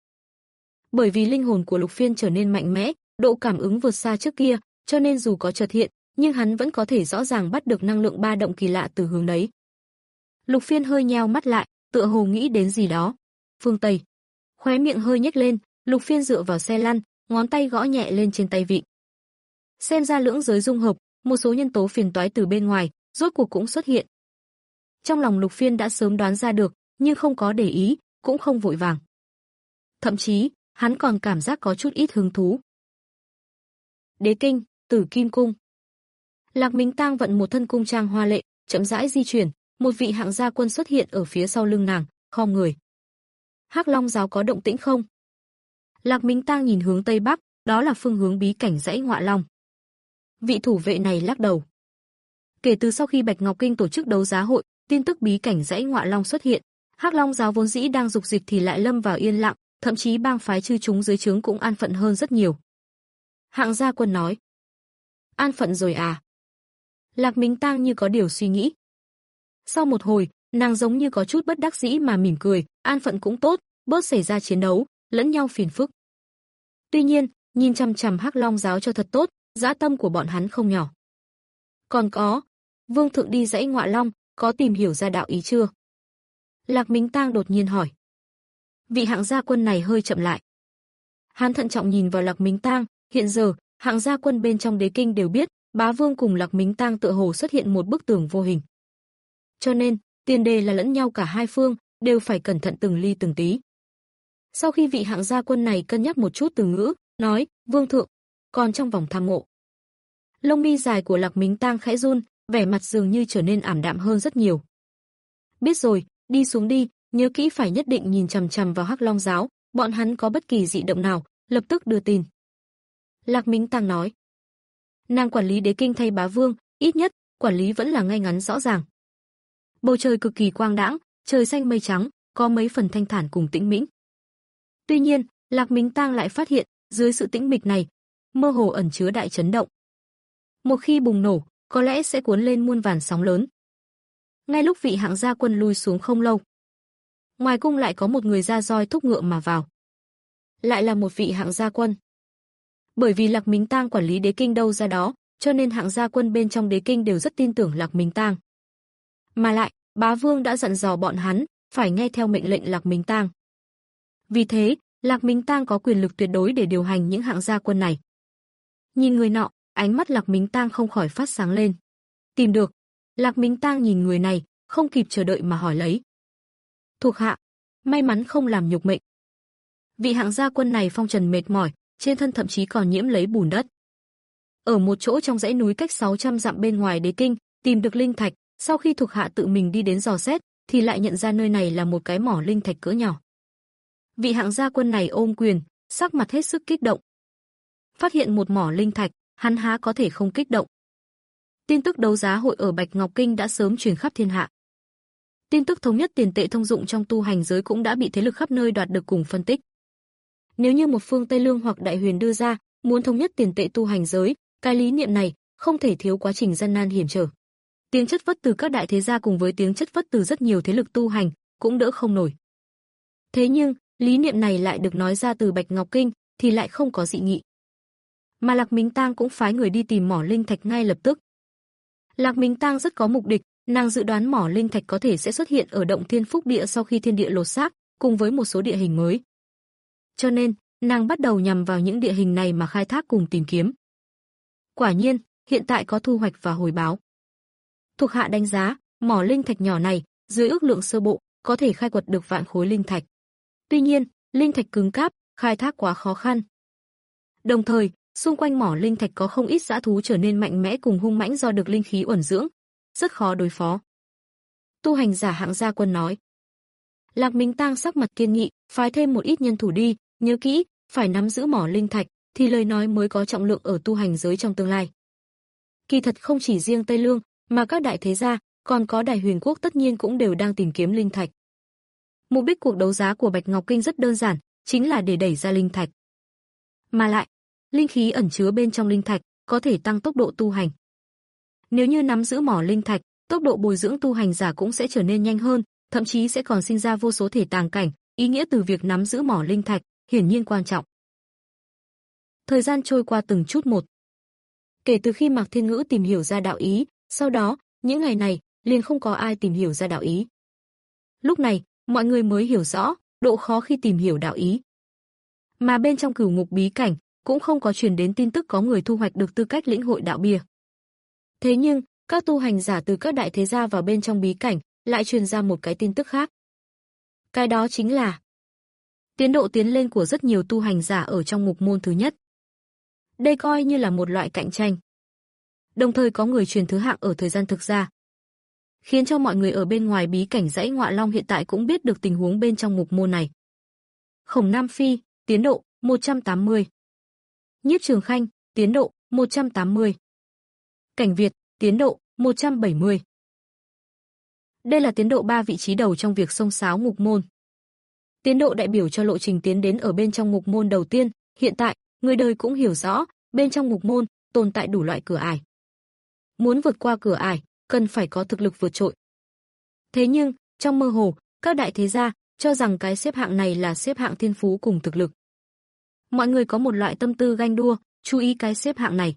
Bởi vì linh hồn của Lục Phiên trở nên mạnh mẽ, độ cảm ứng vượt xa trước kia, cho nên dù có chợt hiện, nhưng hắn vẫn có thể rõ ràng bắt được năng lượng ba động kỳ lạ từ hướng đấy. Lục Phiên hơi nheo mắt lại, tựa hồ nghĩ đến gì đó. Phương Tây. Khóe miệng hơi nhếch lên, Lục Phiên dựa vào xe lăn, ngón tay gõ nhẹ lên trên tay vịn. Xem ra lưỡng giới dung hợp, một số nhân tố phiền toái từ bên ngoài, rốt cuộc cũng xuất hiện. Trong lòng Lục Phiên đã sớm đoán ra được, nhưng không có để ý, cũng không vội vàng. Thậm chí, hắn còn cảm giác có chút ít hứng thú. Đế kinh, Tử Kim cung. Lạc Minh Tang vận một thân cung trang hoa lệ, chậm rãi di chuyển, một vị hạng gia quân xuất hiện ở phía sau lưng nàng, khom người. Hắc Long giáo có động tĩnh không? Lạc Minh Tang nhìn hướng tây bắc, đó là phương hướng bí cảnh dãy Ngọa Long. Vị thủ vệ này lắc đầu. Kể từ sau khi Bạch Ngọc Kinh tổ chức đấu giá hội, tin tức bí cảnh dãy Ngọa Long xuất hiện, Hắc Long giáo vốn dĩ đang dục dịch thì lại lâm vào yên lặng, thậm chí bang phái chư chúng dưới trướng cũng an phận hơn rất nhiều. Hạng Gia Quân nói. An phận rồi à? Lạc Mính Tang như có điều suy nghĩ. Sau một hồi, nàng giống như có chút bất đắc dĩ mà mỉm cười, an phận cũng tốt, bớt xảy ra chiến đấu, lẫn nhau phiền phức. Tuy nhiên, nhìn chằm chằm Hắc Long giáo cho thật tốt, dã tâm của bọn hắn không nhỏ. Còn có, Vương thượng đi dãy Ngọa Long, có tìm hiểu ra đạo ý chưa? Lạc Mính Tang đột nhiên hỏi. Vị Hạng Gia Quân này hơi chậm lại. Hắn thận trọng nhìn vào Lạc Mính Tang, hiện giờ, Hạng Gia Quân bên trong đế kinh đều biết, Bá Vương cùng Lạc Mính Tang tựa hồ xuất hiện một bức tường vô hình. Cho nên, tiền đề là lẫn nhau cả hai phương, đều phải cẩn thận từng ly từng tí. Sau khi vị Hạng Gia Quân này cân nhắc một chút từ ngữ, nói, Vương thượng, còn trong vòng tham ngộ. Lông mi dài của Lạc Mính Tang khẽ run, vẻ mặt dường như trở nên ảm đạm hơn rất nhiều. Biết rồi, đi xuống đi, nhớ kỹ phải nhất định nhìn chằm chằm vào Hắc Long giáo, bọn hắn có bất kỳ dị động nào, lập tức đưa tin. Lạc Mính Tang nói. Nàng quản lý đế kinh thay Bá Vương, ít nhất, quản lý vẫn là ngay ngắn rõ ràng. Bầu trời cực kỳ quang đãng, trời xanh mây trắng, có mấy phần thanh thản cùng tĩnh mĩnh. Tuy nhiên, Lạc Mính Tang lại phát hiện, dưới sự tĩnh mịch này, mơ hồ ẩn chứa đại chấn động. Một khi bùng nổ, có lẽ sẽ cuốn lên muôn vàn sóng lớn. Ngay lúc vị Hạng Gia Quân lui xuống không lâu, ngoài cung lại có một người ra roi thúc ngựa mà vào. Lại là một vị Hạng Gia Quân. Bởi vì Lạc Mính Tang quản lý đế kinh đâu ra đó, cho nên Hạng Gia Quân bên trong đế kinh đều rất tin tưởng Lạc Mính Tang. Mà lại, Bá Vương đã dặn dò bọn hắn phải nghe theo mệnh lệnh Lạc Mính Tang. Vì thế, Lạc Mính Tang có quyền lực tuyệt đối để điều hành những Hạng Gia Quân này. Nhìn người nọ, ánh mắt Lạc Mính Tang không khỏi phát sáng lên. Tìm được. Lạc Mính Tang nhìn người này, không kịp chờ đợi mà hỏi lấy. Thuộc hạ, may mắn không làm nhục mệnh. Vị Hạng Gia Quân này phong trần mệt mỏi, trên thân thậm chí còn nhiễm lấy bùn đất. Ở một chỗ trong dãy núi cách sáu trăm dặm bên ngoài đế kinh, tìm được linh thạch, sau khi thuộc hạ tự mình đi đến dò xét, thì lại nhận ra nơi này là một cái mỏ linh thạch cỡ nhỏ. Vị Hạng Gia Quân này ôm quyền, sắc mặt hết sức kích động. Phát hiện một mỏ linh thạch, hắn há có thể không kích động. Tin tức đấu giá hội ở Bạch Ngọc Kinh đã sớm truyền khắp thiên hạ. Tin tức thống nhất tiền tệ thông dụng trong tu hành giới cũng đã bị thế lực khắp nơi đoạt được cùng phân tích. Nếu như một phương Tây Lương hoặc Đại Huyền đưa ra, muốn thống nhất tiền tệ tu hành giới, cái lý niệm này không thể thiếu quá trình gian nan hiểm trở. Tiếng chất vấn từ các đại thế gia cùng với tiếng chất vấn từ rất nhiều thế lực tu hành cũng đỡ không nổi. Thế nhưng, lý niệm này lại được nói ra từ Bạch Ngọc Kinh thì lại không có dị nghị. Mà Lạc Mính Tang cũng phái người đi tìm mỏ linh thạch ngay lập tức. Lạc Mính Tang rất có mục đích, nàng dự đoán mỏ linh thạch có thể sẽ xuất hiện ở động Thiên Phúc Địa sau khi thiên địa lột xác, cùng với một số địa hình mới. Cho nên, nàng bắt đầu nhằm vào những địa hình này mà khai thác cùng tìm kiếm. Quả nhiên, hiện tại có thu hoạch và hồi báo. Thuộc hạ đánh giá, mỏ linh thạch nhỏ này, dưới ước lượng sơ bộ, có thể khai quật được vạn khối linh thạch. Tuy nhiên, linh thạch cứng cáp, khai thác quá khó khăn. Đồng thời, xung quanh mỏ linh thạch có không ít dã thú trở nên mạnh mẽ cùng hung mãnh do được linh khí uẩn dưỡng, rất khó đối phó. Tu hành giả Hạng Gia Quân nói. Lạc Mính Tang sắc mặt kiên nghị, phái thêm một ít nhân thủ đi, nhớ kỹ, phải nắm giữ mỏ linh thạch, thì lời nói mới có trọng lượng ở tu hành giới trong tương lai. Kỳ thật không chỉ riêng Tây Lương, mà các đại thế gia, còn có Đại Huyền quốc tất nhiên cũng đều đang tìm kiếm linh thạch. Mục đích cuộc đấu giá của Bạch Ngọc Kinh rất đơn giản, chính là để đẩy ra linh thạch. Mà lại, linh khí ẩn chứa bên trong linh thạch có thể tăng tốc độ tu hành. Nếu như nắm giữ mỏ linh thạch, tốc độ bồi dưỡng tu hành giả cũng sẽ trở nên nhanh hơn, thậm chí sẽ còn sinh ra vô số thể tàng cảnh, ý nghĩa từ việc nắm giữ mỏ linh thạch hiển nhiên quan trọng. Thời gian trôi qua từng chút một. Kể từ khi Mạc Thiên Ngữ tìm hiểu ra đạo ý, sau đó, những ngày này, liền không có ai tìm hiểu ra đạo ý. Lúc này, mọi người mới hiểu rõ độ khó khi tìm hiểu đạo ý. Mà bên trong cửu ngục bí cảnh, cũng không có truyền đến tin tức có người thu hoạch được tư cách lĩnh hội đạo bia. Thế nhưng, các tu hành giả từ các đại thế gia vào bên trong bí cảnh, lại truyền ra một cái tin tức khác. Cái đó chính là tiến độ tiến lên của rất nhiều tu hành giả ở trong ngục môn thứ nhất. Đây coi như là một loại cạnh tranh. Đồng thời có người truyền thứ hạng ở thời gian thực ra, khiến cho mọi người ở bên ngoài bí cảnh dãy Ngọa Long hiện tại cũng biết được tình huống bên trong ngục môn này. Khổng Nam Phi, tiến độ một trăm tám mươi. Nhiếp Trường Khanh, tiến độ một trăm tám mươi. Cảnh Việt, tiến độ một trăm bảy mươi. Đây là tiến độ ba vị trí đầu trong việc xông xáo ngục môn. Tiến độ đại biểu cho lộ trình tiến đến ở bên trong ngục môn đầu tiên, hiện tại, người đời cũng hiểu rõ, bên trong ngục môn tồn tại đủ loại cửa ải. Muốn vượt qua cửa ải, cần phải có thực lực vượt trội. Thế nhưng, trong mơ hồ, các đại thế gia cho rằng cái xếp hạng này là xếp hạng thiên phú cùng thực lực. Mọi người có một loại tâm tư ganh đua, chú ý cái xếp hạng này.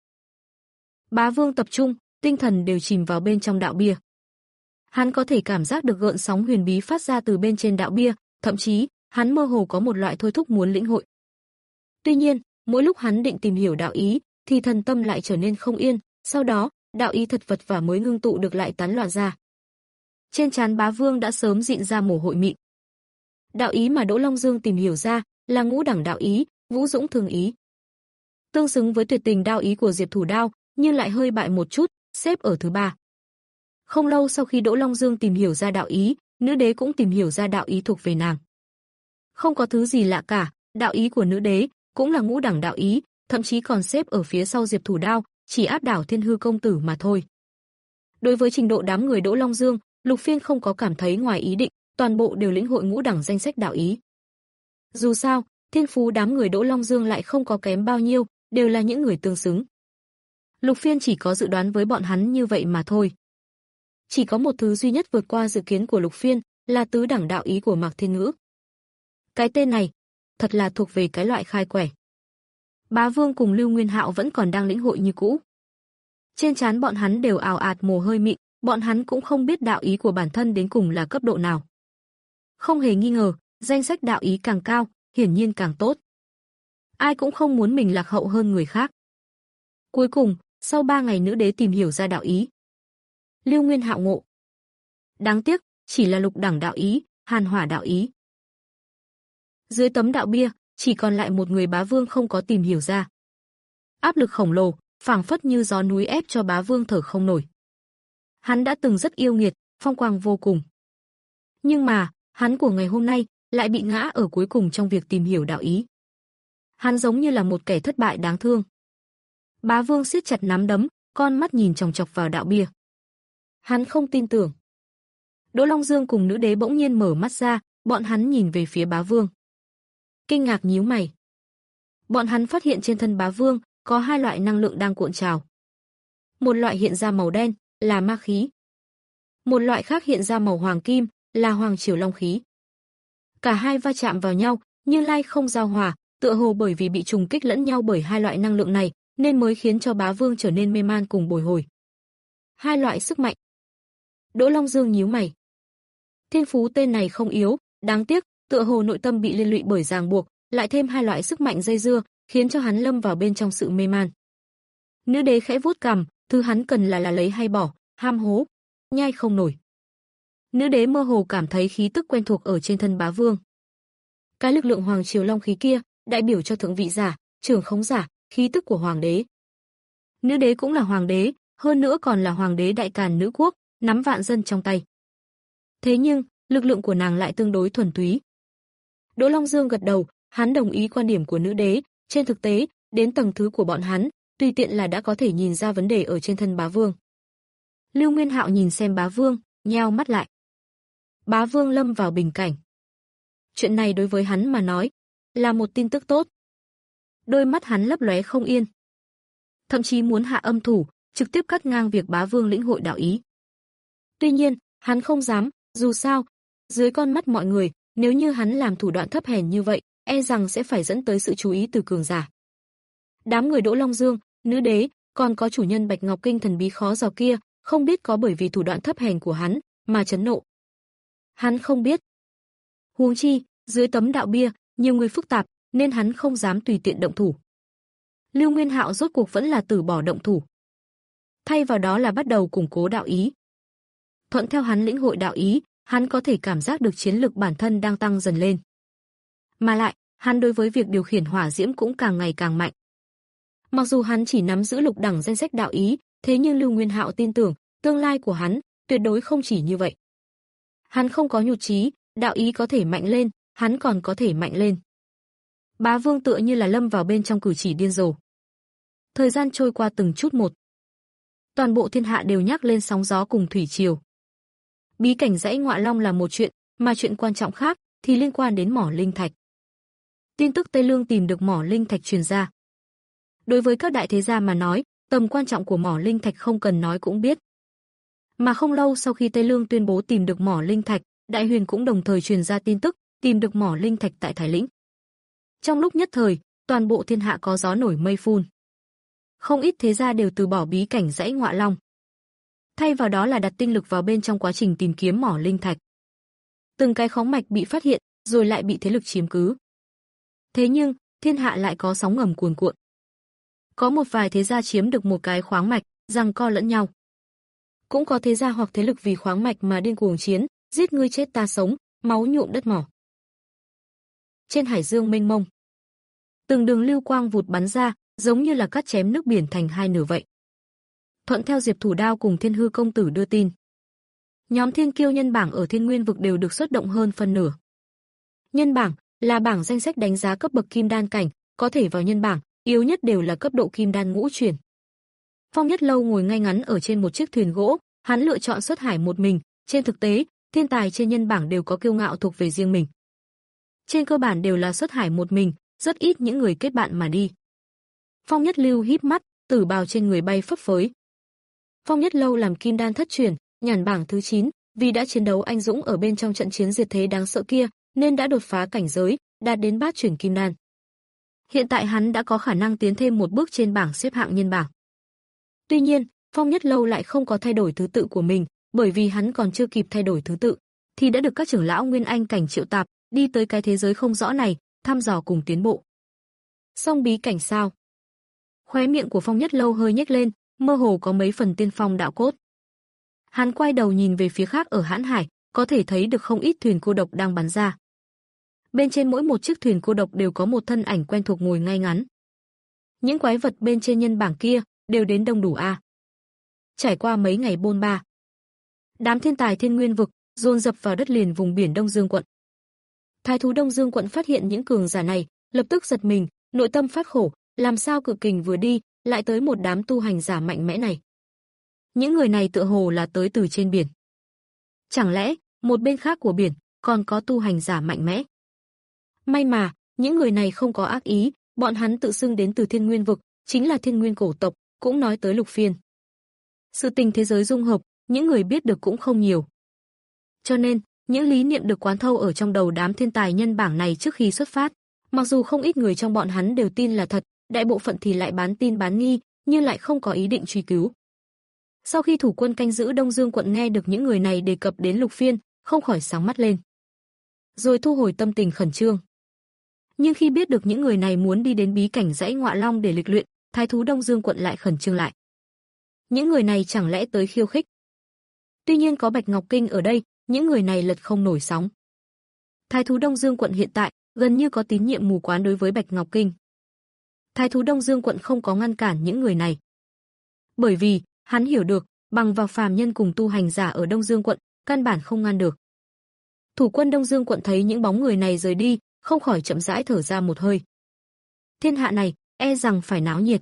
Bá Vương tập trung, tinh thần đều chìm vào bên trong đạo bia. Hắn có thể cảm giác được gợn sóng huyền bí phát ra từ bên trên đạo bia, thậm chí, hắn mơ hồ có một loại thôi thúc muốn lĩnh hội. Tuy nhiên, mỗi lúc hắn định tìm hiểu đạo ý, thì thần tâm lại trở nên không yên, sau đó, đạo ý thật vật và mới ngưng tụ được lại tán loạn ra. Trên trán Bá Vương đã sớm dịn ra mồ hôi mịn. Đạo ý mà Đỗ Long Dương tìm hiểu ra là ngũ đẳng đạo ý, Vũ Dũng Thường ý. Tương xứng với tuyệt tình đao ý của Diệp Thủ Đao, nhưng lại hơi bại một chút, xếp ở thứ ba. Không lâu sau khi Đỗ Long Dương tìm hiểu ra đạo ý, nữ đế cũng tìm hiểu ra đạo ý thuộc về nàng. Không có thứ gì lạ cả, đạo ý của nữ đế cũng là ngũ đẳng đạo ý, thậm chí còn xếp ở phía sau Diệp Thủ Đao, chỉ áp đảo Thiên Hư công tử mà thôi. Đối với trình độ đám người Đỗ Long Dương, Lục Phiên không có cảm thấy ngoài ý định, toàn bộ đều lĩnh hội ngũ đẳng danh sách đạo ý. Dù sao, thiên phú đám người Đỗ Long Dương lại không có kém bao nhiêu, đều là những người tương xứng. Lục Phiên chỉ có dự đoán với bọn hắn như vậy mà thôi. Chỉ có một thứ duy nhất vượt qua dự kiến của Lục Phiên, là tứ đẳng đạo ý của Mạc Thiên Ngữ. Cái tên này, thật là thuộc về cái loại khai quẻ. Bá Vương cùng Lưu Nguyên Hạo vẫn còn đang lĩnh hội như cũ. Trên trán bọn hắn đều ào ạt mồ hôi mịn, bọn hắn cũng không biết đạo ý của bản thân đến cùng là cấp độ nào. Không hề nghi ngờ, danh sách đạo ý càng cao, hiển nhiên càng tốt. Ai cũng không muốn mình lạc hậu hơn người khác. Cuối cùng, sau ba ngày nữ đế tìm hiểu ra đạo ý. Lưu Nguyên Hạo ngộ. Đáng tiếc, chỉ là lục đẳng đạo ý, hàn hỏa đạo ý. Dưới tấm đạo bia, chỉ còn lại một người Bá Vương không có tìm hiểu ra. Áp lực khổng lồ, phảng phất như gió núi ép cho Bá Vương thở không nổi. Hắn đã từng rất yêu nghiệt, phong quang vô cùng. Nhưng mà, hắn của ngày hôm nay lại bị ngã ở cuối cùng trong việc tìm hiểu đạo ý. Hắn giống như là một kẻ thất bại đáng thương. Bá Vương siết chặt nắm đấm, con mắt nhìn chòng chọc vào đạo bia. Hắn không tin tưởng. Đỗ Long Dương cùng nữ đế bỗng nhiên mở mắt ra, bọn hắn nhìn về phía Bá Vương. Kinh ngạc nhíu mày. Bọn hắn phát hiện trên thân Bá Vương có hai loại năng lượng đang cuộn trào. Một loại hiện ra màu đen, là ma khí. Một loại khác hiện ra màu hoàng kim, là hoàng triều long khí. Cả hai va chạm vào nhau, nhưng lai không giao hòa, tựa hồ bởi vì bị trùng kích lẫn nhau bởi hai loại năng lượng này, nên mới khiến cho Bá Vương trở nên mê man cùng bồi hồi. Hai loại sức mạnh. Đỗ Long Dương nhíu mày. Thiên phú tên này không yếu, đáng tiếc, tựa hồ nội tâm bị liên lụy bởi ràng buộc, lại thêm hai loại sức mạnh dây dưa, khiến cho hắn lâm vào bên trong sự mê man. Nữ đế khẽ vuốt cằm, thứ hắn cần là là lấy hay bỏ, ham hố, nhai không nổi. Nữ đế mơ hồ cảm thấy khí tức quen thuộc ở trên thân Bá Vương. Cái lực lượng hoàng triều long khí kia, đại biểu cho thượng vị giả, trưởng khống giả, khí tức của hoàng đế. Nữ đế cũng là hoàng đế, hơn nữa còn là hoàng đế đại càn nữ quốc, nắm vạn dân trong tay. Thế nhưng, lực lượng của nàng lại tương đối thuần túy. Đỗ Long Dương gật đầu, hắn đồng ý quan điểm của nữ đế, trên thực tế, đến tầng thứ của bọn hắn, tùy tiện là đã có thể nhìn ra vấn đề ở trên thân Bá Vương. Lưu Nguyên Hạo nhìn xem Bá Vương, nheo mắt lại. Bá Vương lâm vào bình cảnh. Chuyện này đối với hắn mà nói, là một tin tức tốt. Đôi mắt hắn lấp lóe không yên. Thậm chí muốn hạ âm thủ, trực tiếp cắt ngang việc Bá Vương lĩnh hội đạo ý. Tuy nhiên, hắn không dám, dù sao, dưới con mắt mọi người, nếu như hắn làm thủ đoạn thấp hèn như vậy, e rằng sẽ phải dẫn tới sự chú ý từ cường giả. Đám người Đỗ Long Dương, nữ đế, còn có chủ nhân Bạch Ngọc Kinh thần bí khó dò kia, không biết có bởi vì thủ đoạn thấp hèn của hắn mà chấn nộ. Hắn không biết. Huống chi, dưới tấm đạo bia, nhiều người phức tạp, nên hắn không dám tùy tiện động thủ. Lưu Nguyên Hạo rốt cuộc vẫn là từ bỏ động thủ. Thay vào đó là bắt đầu củng cố đạo ý. Thuận theo hắn lĩnh hội đạo ý, hắn có thể cảm giác được chiến lực bản thân đang tăng dần lên. Mà lại, hắn đối với việc điều khiển hỏa diễm cũng càng ngày càng mạnh. Mặc dù hắn chỉ nắm giữ lục đẳng danh sách đạo ý, thế nhưng Lưu Nguyên Hạo tin tưởng, tương lai của hắn tuyệt đối không chỉ như vậy. Hắn không có nhụt chí, đạo ý có thể mạnh lên, hắn còn có thể mạnh lên. Bá Vương tựa như là lâm vào bên trong cử chỉ điên rồ. Thời gian trôi qua từng chút một. Toàn bộ thiên hạ đều nhắc lên sóng gió cùng thủy triều. Bí cảnh dãy Ngọa Long là một chuyện, mà chuyện quan trọng khác thì liên quan đến mỏ linh thạch. Tin tức Tây Lương tìm được mỏ linh thạch truyền ra. Đối với các đại thế gia mà nói, tầm quan trọng của mỏ linh thạch không cần nói cũng biết. Mà không lâu sau khi Tây Lương tuyên bố tìm được mỏ linh thạch, Đại Huyền cũng đồng thời truyền ra tin tức tìm được mỏ linh thạch tại Thái Lĩnh. Trong lúc nhất thời, toàn bộ thiên hạ có gió nổi mây phun. Không ít thế gia đều từ bỏ bí cảnh dãy Ngọa Long. Thay vào đó là đặt tinh lực vào bên trong quá trình tìm kiếm mỏ linh thạch. Từng cái khoáng mạch bị phát hiện, rồi lại bị thế lực chiếm cứ. Thế nhưng, thiên hạ lại có sóng ngầm cuồn cuộn. Có một vài thế gia chiếm được một cái khoáng mạch, giằng co lẫn nhau. Cũng có thế gia hoặc thế lực vì khoáng mạch mà điên cuồng chiến, giết ngươi chết ta sống, máu nhuộm đất mỏ. Trên hải dương mênh mông, từng đường lưu quang vụt bắn ra, giống như là cắt chém nước biển thành hai nửa vậy. Thuận theo Diệp Thủ Đao cùng Thiên Hư công tử đưa tin, nhóm thiên kiêu nhân bảng ở Thiên Nguyên vực đều được xuất động hơn phân nửa. Nhân bảng là bảng danh sách đánh giá cấp bậc kim đan cảnh, có thể vào nhân bảng, yếu nhất đều là cấp độ kim đan ngũ chuyển. Phong Nhất Lâu ngồi ngay ngắn ở trên một chiếc thuyền gỗ, hắn lựa chọn xuất hải một mình, trên thực tế, thiên tài trên nhân bảng đều có kiêu ngạo thuộc về riêng mình. Trên cơ bản đều là xuất hải một mình, rất ít những người kết bạn mà đi. Phong Nhất Lưu híp mắt, tử bào trên người bay phấp phới. Phong Nhất Lâu làm kim đan thất truyền, nhàn bảng thứ chín, vì đã chiến đấu anh dũng ở bên trong trận chiến diệt thế đáng sợ kia, nên đã đột phá cảnh giới, đạt đến bát chuyển kim đan. Hiện tại hắn đã có khả năng tiến thêm một bước trên bảng xếp hạng nhân bảng. Tuy nhiên, Phong Nhất Lâu lại không có thay đổi thứ tự của mình, bởi vì hắn còn chưa kịp thay đổi thứ tự, thì đã được các trưởng lão Nguyên Anh cảnh triệu tập, đi tới cái thế giới không rõ này, thăm dò cùng tiến bộ. Song bí cảnh sao? Khóe miệng của Phong Nhất Lâu hơi nhếch lên, mơ hồ có mấy phần tiên phong đạo cốt. Hắn quay đầu nhìn về phía khác ở Hãn Hải, có thể thấy được không ít thuyền cô độc đang bắn ra. Bên trên mỗi một chiếc thuyền cô độc đều có một thân ảnh quen thuộc ngồi ngay ngắn. Những quái vật bên trên nhân bảng kia đều đến đông đủ a. Trải qua mấy ngày bôn ba, đám thiên tài Thiên Nguyên vực dồn dập vào đất liền vùng biển Đông Dương quận. Thái thú Đông Dương quận phát hiện những cường giả này, lập tức giật mình, nội tâm phát khổ, làm sao Cự Kình vừa đi, lại tới một đám tu hành giả mạnh mẽ này. Những người này tựa hồ là tới từ trên biển. Chẳng lẽ, một bên khác của biển còn có tu hành giả mạnh mẽ? May mà, những người này không có ác ý, bọn hắn tự xưng đến từ Thiên Nguyên vực, chính là Thiên Nguyên cổ tộc, cũng nói tới Lục Phiên. Sự tình thế giới dung hợp, những người biết được cũng không nhiều. Cho nên, những lý niệm được quán thâu ở trong đầu đám thiên tài nhân bảng này trước khi xuất phát, mặc dù không ít người trong bọn hắn đều tin là thật, đại bộ phận thì lại bán tin bán nghi, nhưng lại không có ý định truy cứu. Sau khi thủ quân canh giữ Đông Dương quận nghe được những người này đề cập đến Lục Phiên, không khỏi sáng mắt lên, rồi thu hồi tâm tình khẩn trương. Nhưng khi biết được những người này muốn đi đến bí cảnh dãy Ngọa Long để lịch luyện, Thái thú Đông Dương quận lại khẩn trương lại. Những người này chẳng lẽ tới khiêu khích? Tuy nhiên có Bạch Ngọc Kinh ở đây, những người này lật không nổi sóng. Thái thú Đông Dương quận hiện tại gần như có tín nhiệm mù quáng đối với Bạch Ngọc Kinh. Thái thú Đông Dương quận không có ngăn cản những người này, bởi vì hắn hiểu được, bằng vào phàm nhân cùng tu hành giả ở Đông Dương quận, căn bản không ngăn được. Thủ quân Đông Dương quận thấy những bóng người này rời đi, không khỏi chậm rãi thở ra một hơi. Thiên hạ này, e rằng phải náo nhiệt.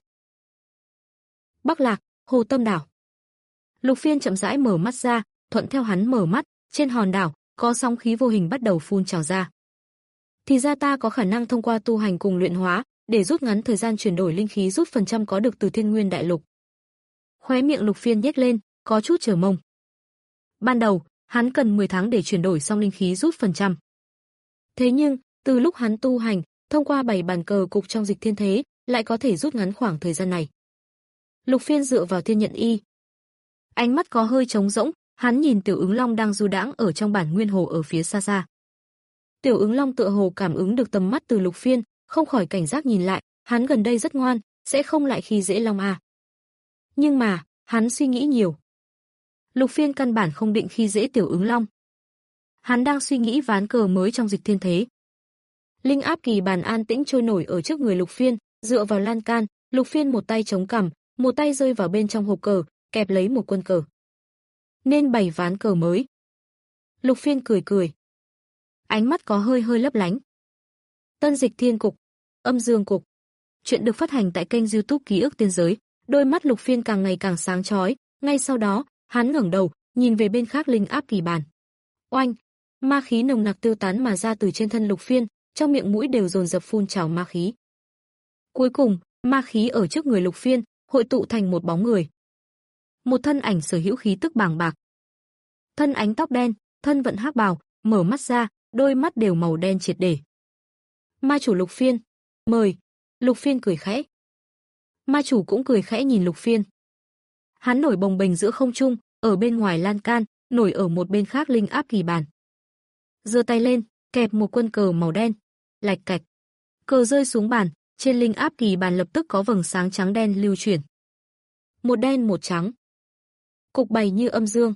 Bắc Lạc, Hồ Tâm đảo. Lục Phiên chậm rãi mở mắt ra, thuận theo hắn mở mắt, trên hòn đảo có sóng khí vô hình bắt đầu phun trào ra. Thì ra ta có khả năng thông qua tu hành cùng luyện hóa, để rút ngắn thời gian chuyển đổi linh khí rút phần trăm có được từ Thiên Nguyên đại lục. Khóe miệng Lục Phiên nhếch lên, có chút chờ mong. Ban đầu, hắn cần mười tháng để chuyển đổi xong linh khí rút phần trăm. Thế nhưng, từ lúc hắn tu hành, thông qua bảy bàn cờ cục trong dịch thiên thế, lại có thể rút ngắn khoảng thời gian này. Lục Phiên dựa vào thiên nhận y. Ánh mắt có hơi trống rỗng, hắn nhìn Tiểu Ứng Long đang du đãng ở trong bản nguyên hồ ở phía xa xa. Tiểu Ứng Long tựa hồ cảm ứng được tầm mắt từ Lục Phiên, không khỏi cảnh giác nhìn lại, hắn gần đây rất ngoan, sẽ không lại khi dễ Long à. Nhưng mà, hắn suy nghĩ nhiều. Lục Phiên căn bản không định khi dễ Tiểu Ứng Long. Hắn đang suy nghĩ ván cờ mới trong dịch thiên thế. Linh áp kỳ bàn an tĩnh trôi nổi ở trước người Lục Phiên, dựa vào lan can, Lục Phiên một tay chống cằm, một tay rơi vào bên trong hộp cờ, kẹp lấy một quân cờ. Nên bày ván cờ mới. Lục Phiên cười cười. Ánh mắt có hơi hơi lấp lánh. Tân dịch thiên cục. Âm Dương Cục. Chuyện được phát hành tại kênh YouTube Ký ức Tiên Giới. Đôi mắt Lục Phiên càng ngày càng sáng chói, ngay sau đó, hắn ngẩng đầu, nhìn về bên khác linh áp kỳ bàn. Oanh, ma khí nồng nặc tiêu tán mà ra từ trên thân Lục Phiên, trong miệng mũi đều dồn dập phun trào ma khí. Cuối cùng, ma khí ở trước người Lục Phiên hội tụ thành một bóng người. Một thân ảnh sở hữu khí tức bàng bạc. Thân ánh tóc đen, thân vận hắc bào, mở mắt ra, đôi mắt đều màu đen triệt để. Ma chủ Lục Phiên, mời. Lục Phiên cười khẽ. Ma chủ cũng cười khẽ nhìn Lục Phiên. Hắn nổi bồng bềnh giữa không trung, ở bên ngoài lan can, nổi ở một bên khác linh áp kỳ bàn. Giơ tay lên, kẹp một quân cờ màu đen. Lạch cạch. Cờ rơi xuống bàn, trên linh áp kỳ bàn lập tức có vầng sáng trắng đen lưu chuyển. Một đen một trắng. Cục bày như âm dương.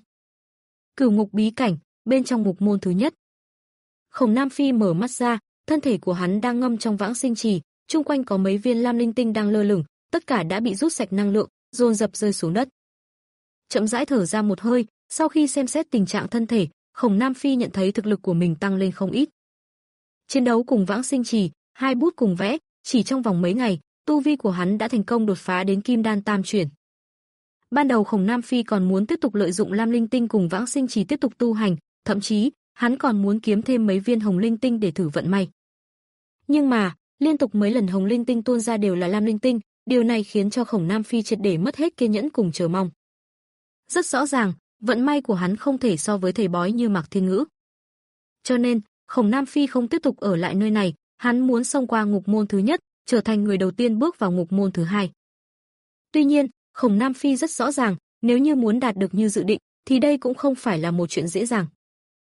Cửu ngục bí cảnh, bên trong ngục môn thứ nhất. Khổng Nam Phi mở mắt ra, thân thể của hắn đang ngâm trong vãng sinh trì, chung quanh có mấy viên lam linh tinh đang lơ lửng, tất cả đã bị rút sạch năng lượng, dồn dập rơi xuống đất. Chậm rãi thở ra một hơi, sau khi xem xét tình trạng thân thể, Khổng Nam Phi nhận thấy thực lực của mình tăng lên không ít. Chiến đấu cùng vãng sinh trì, hai bút cùng vẽ, chỉ trong vòng mấy ngày, tu vi của hắn đã thành công đột phá đến kim đan tam chuyển. Ban đầu Khổng Nam Phi còn muốn tiếp tục lợi dụng lam linh tinh cùng vãng sinh trì tiếp tục tu hành, thậm chí, hắn còn muốn kiếm thêm mấy viên hồng linh tinh để thử vận may. Nhưng mà, liên tục mấy lần hồng linh tinh tuôn ra đều là lam linh tinh, điều này khiến cho Khổng Nam Phi triệt để mất hết kiên nhẫn cùng chờ mong. Rất rõ ràng, vận may của hắn không thể so với thầy bói như Mạc Thiên Ngữ. Cho nên, Khổng Nam Phi không tiếp tục ở lại nơi này, hắn muốn xông qua ngục môn thứ nhất, trở thành người đầu tiên bước vào ngục môn thứ hai. Tuy nhiên, Khổng Nam Phi rất rõ ràng, nếu như muốn đạt được như dự định, thì đây cũng không phải là một chuyện dễ dàng.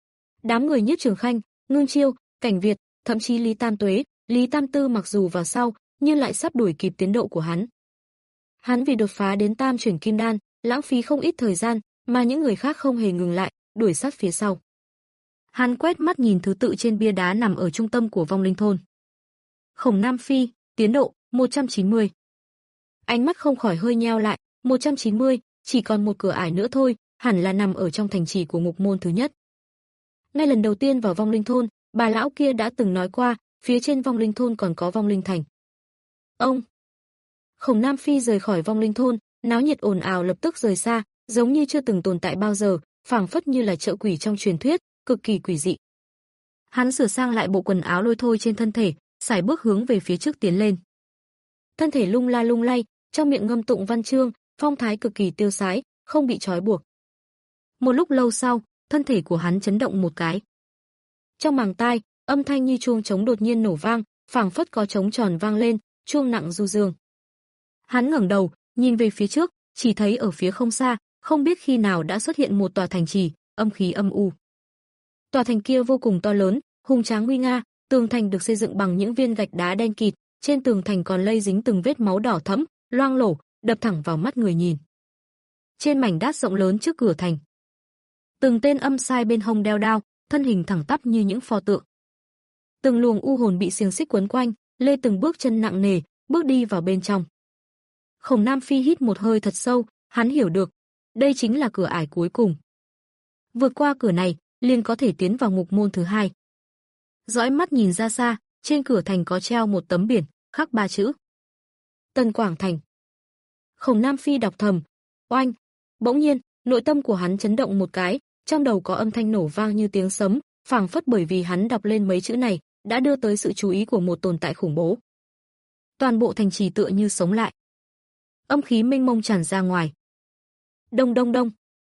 Đám người Nhiếp Trường Khanh, Ngưng Chiêu, Cảnh Việt, thậm chí Lý Tam Tuế, Lý Tam Tư mặc dù vào sau, nhưng lại sắp đuổi kịp tiến độ của hắn. Hắn vì đột phá đến tam chuyển kim đan, lãng phí không ít thời gian, mà những người khác không hề ngừng lại, đuổi sát phía sau. Hắn quét mắt nhìn thứ tự trên bia đá nằm ở trung tâm của vong linh thôn. Khổng Nam Phi, tiến độ một trăm chín mươi. Ánh mắt không khỏi hơi nheo lại, một trăm chín mươi, chỉ còn một cửa ải nữa thôi, hẳn là nằm ở trong thành trì của ngục môn thứ nhất. Ngay lần đầu tiên vào vong linh thôn, bà lão kia đã từng nói qua, phía trên vong linh thôn còn có vong linh thành. Ông Khổng Nam Phi rời khỏi vong linh thôn, náo nhiệt ồn ào lập tức rời xa, giống như chưa từng tồn tại bao giờ, phảng phất như là chợ quỷ trong truyền thuyết, cực kỳ quỷ dị. Hắn sửa sang lại bộ quần áo lôi thôi trên thân thể, sải bước hướng về phía trước tiến lên. Thân thể lung la lung lay, trong miệng ngâm tụng văn chương, phong thái cực kỳ tiêu sái, không bị trói buộc. Một lúc lâu sau, thân thể của hắn chấn động một cái. Trong màng tai, âm thanh như chuông trống đột nhiên nổ vang, phảng phất có trống tròn vang lên, chuông nặng du dương. Hắn ngẩng đầu, nhìn về phía trước, chỉ thấy ở phía không xa, không biết khi nào đã xuất hiện một tòa thành trì, âm khí âm u. Tòa thành kia vô cùng to lớn, hùng tráng nguy nga, tường thành được xây dựng bằng những viên gạch đá đen kịt, trên tường thành còn lây dính từng vết máu đỏ thẫm, loang lổ, đập thẳng vào mắt người nhìn. Trên mảnh đát rộng lớn trước cửa thành, từng tên âm sai bên hông đeo đao, thân hình thẳng tắp như những pho tượng. Từng luồng u hồn bị xiềng xích quấn quanh, lê từng bước chân nặng nề, bước đi vào bên trong. Khổng Nam Phi hít một hơi thật sâu, hắn hiểu được, đây chính là cửa ải cuối cùng. Vượt qua cửa này, liền có thể tiến vào ngục môn thứ hai. Dõi mắt nhìn ra xa, trên cửa thành có treo một tấm biển, khắc ba chữ: Tân Quảng Thành. Khổng Nam Phi đọc thầm, oanh, bỗng nhiên, nội tâm của hắn chấn động một cái, trong đầu có âm thanh nổ vang như tiếng sấm, phảng phất bởi vì hắn đọc lên mấy chữ này, đã đưa tới sự chú ý của một tồn tại khủng bố. Toàn bộ thành trì tựa như sống lại. Âm khí mênh mông tràn ra ngoài. Đông đông đông.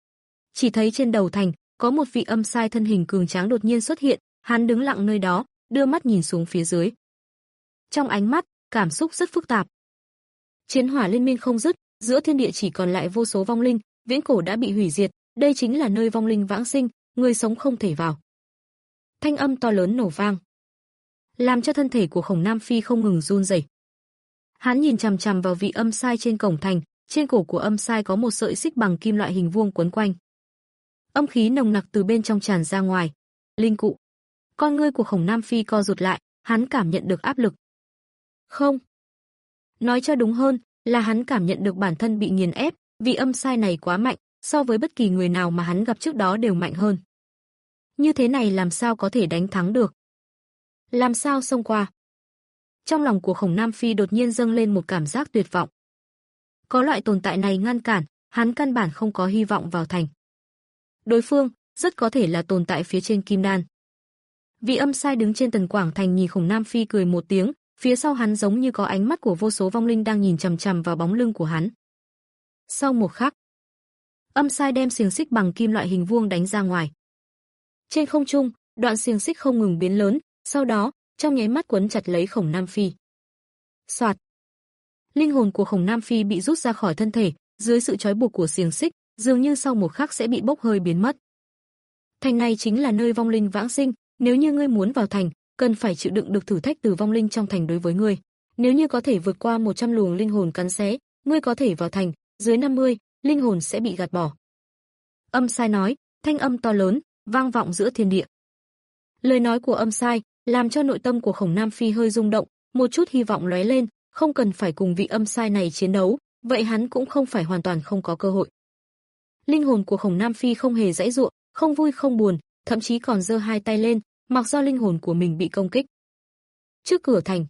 Chỉ thấy trên đầu thành, có một vị âm sai thân hình cường tráng đột nhiên xuất hiện, hắn đứng lặng nơi đó, đưa mắt nhìn xuống phía dưới. Trong ánh mắt, cảm xúc rất phức tạp. Chiến hỏa liên miên không dứt, giữa thiên địa chỉ còn lại vô số vong linh, viễn cổ đã bị hủy diệt, đây chính là nơi vong linh vãng sinh, người sống không thể vào. Thanh âm to lớn nổ vang, làm cho thân thể của Khổng Nam Phi không ngừng run rẩy. Hắn nhìn chằm chằm vào vị âm sai trên cổng thành, trên cổ của âm sai có một sợi xích bằng kim loại hình vuông quấn quanh. Âm khí nồng nặc từ bên trong tràn ra ngoài. Linh cụ. Con ngươi của Khổng Nam Phi co rụt lại, hắn cảm nhận được áp lực. Không. Nói cho đúng hơn, là hắn cảm nhận được bản thân bị nghiền ép, vị âm sai này quá mạnh, so với bất kỳ người nào mà hắn gặp trước đó đều mạnh hơn. Như thế này làm sao có thể đánh thắng được? Làm sao xông qua? Trong lòng của Khổng Nam Phi đột nhiên dâng lên một cảm giác tuyệt vọng. Có loại tồn tại này ngăn cản, hắn căn bản không có hy vọng vào thành. Đối phương rất có thể là tồn tại phía trên kim đan. Vị Âm Sai đứng trên tần quảng thành nhìn Khổng Nam Phi cười một tiếng, phía sau hắn giống như có ánh mắt của vô số vong linh đang nhìn chằm chằm vào bóng lưng của hắn. Sau một khắc, Âm Sai đem xiềng xích bằng kim loại hình vuông đánh ra ngoài. Trên không trung, đoạn xiềng xích không ngừng biến lớn, sau đó, trong nháy mắt quấn chặt lấy Khổng Nam Phi. Soạt. Linh hồn của Khổng Nam Phi bị rút ra khỏi thân thể, dưới sự trói buộc của xiềng xích, dường như sau một khắc sẽ bị bốc hơi biến mất. Thành này chính là nơi vong linh vãng sinh, nếu như ngươi muốn vào thành, cần phải chịu đựng được thử thách từ vong linh trong thành đối với ngươi. Nếu như có thể vượt qua một trăm luồng linh hồn cắn xé, ngươi có thể vào thành, dưới năm mươi, linh hồn sẽ bị gạt bỏ. Âm Sai nói, thanh âm to lớn, vang vọng giữa thiên địa. Lời nói của Âm Sai làm cho nội tâm của Khổng Nam Phi hơi rung động, một chút hy vọng lóe lên, không cần phải cùng vị Âm Sai này chiến đấu, vậy hắn cũng không phải hoàn toàn không có cơ hội. Linh hồn của Khổng Nam Phi không hề giãy giụa, không vui không buồn, thậm chí còn giơ hai tay lên, mặc cho linh hồn của mình bị công kích. Trước cửa thành,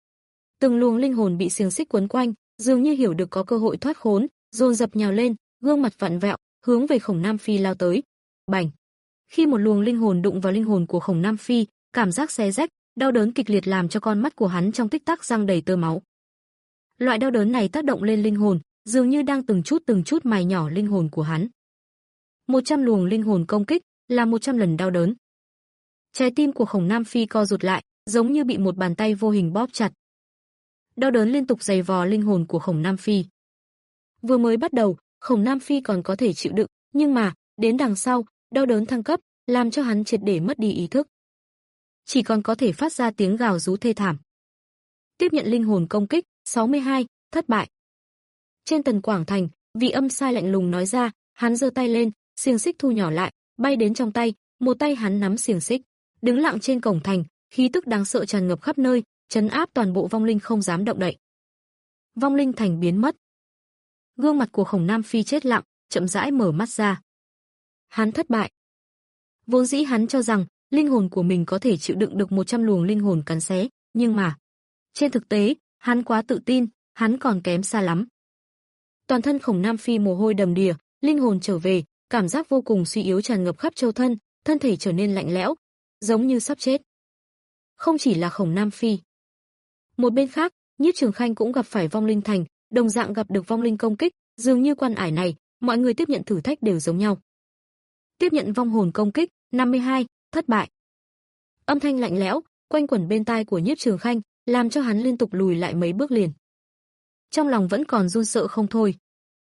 từng luồng linh hồn bị xiềng xích quấn quanh, dường như hiểu được có cơ hội thoát khốn, dồn dập nhào lên, gương mặt vặn vẹo, hướng về Khổng Nam Phi lao tới. Bành! Khi một luồng linh hồn đụng vào linh hồn của Khổng Nam Phi, cảm giác xé rách, đau đớn kịch liệt làm cho con mắt của hắn trong tích tắc răng đầy tơ máu. Loại đau đớn này tác động lên linh hồn, dường như đang từng chút từng chút mài nhỏ linh hồn của hắn. một trăm luồng linh hồn công kích là một trăm lần đau đớn. Trái tim của Khổng Nam Phi co rụt lại, giống như bị một bàn tay vô hình bóp chặt. Đau đớn liên tục giày vò linh hồn của Khổng Nam Phi. Vừa mới bắt đầu, Khổng Nam Phi còn có thể chịu đựng, nhưng mà, đến đằng sau, đau đớn thăng cấp, làm cho hắn triệt để mất đi ý thức. Chỉ còn có thể phát ra tiếng gào rú thê thảm. Tiếp nhận linh hồn công kích, sáu mươi hai, thất bại. Trên tần quảng thành, vị Âm Sai lạnh lùng nói ra, hắn giơ tay lên, xiềng xích thu nhỏ lại, bay đến trong tay, một tay hắn nắm xiềng xích, đứng lặng trên cổng thành, khí tức đáng sợ tràn ngập khắp nơi, trấn áp toàn bộ vong linh không dám động đậy. Vong linh thành biến mất. Gương mặt của Khổng Nam Phi chết lặng, chậm rãi mở mắt ra. Hắn thất bại. Vốn dĩ hắn cho rằng linh hồn của mình có thể chịu đựng được một trăm luồng linh hồn cắn xé, nhưng mà trên thực tế, hắn quá tự tin, hắn còn kém xa lắm. Toàn thân Khổng Nam Phi mồ hôi đầm đìa, linh hồn trở về, cảm giác vô cùng suy yếu tràn ngập khắp châu thân, thân thể trở nên lạnh lẽo, giống như sắp chết. Không chỉ là Khổng Nam Phi. Một bên khác, Nhiếp Trường Khanh cũng gặp phải vong linh thành, đồng dạng gặp được vong linh công kích, dường như quan ải này, mọi người tiếp nhận thử thách đều giống nhau. Tiếp nhận vong hồn công kích, năm mươi hai, thất bại. Âm thanh lạnh lẽo quanh quẩn bên tai của Nhiếp Trường Khanh, làm cho hắn liên tục lùi lại mấy bước liền. Trong lòng vẫn còn run sợ không thôi.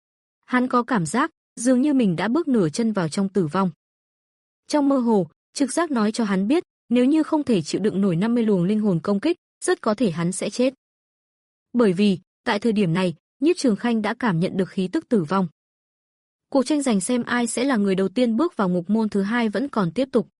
Hắn có cảm giác, dường như mình đã bước nửa chân vào trong tử vong. Trong mơ hồ, trực giác nói cho hắn biết, nếu như không thể chịu đựng nổi năm mươi luồng linh hồn công kích, rất có thể hắn sẽ chết. Bởi vì, tại thời điểm này, Nhiếp Trường Khanh đã cảm nhận được khí tức tử vong. Cuộc tranh giành xem ai sẽ là người đầu tiên bước vào ngục môn thứ hai vẫn còn tiếp tục.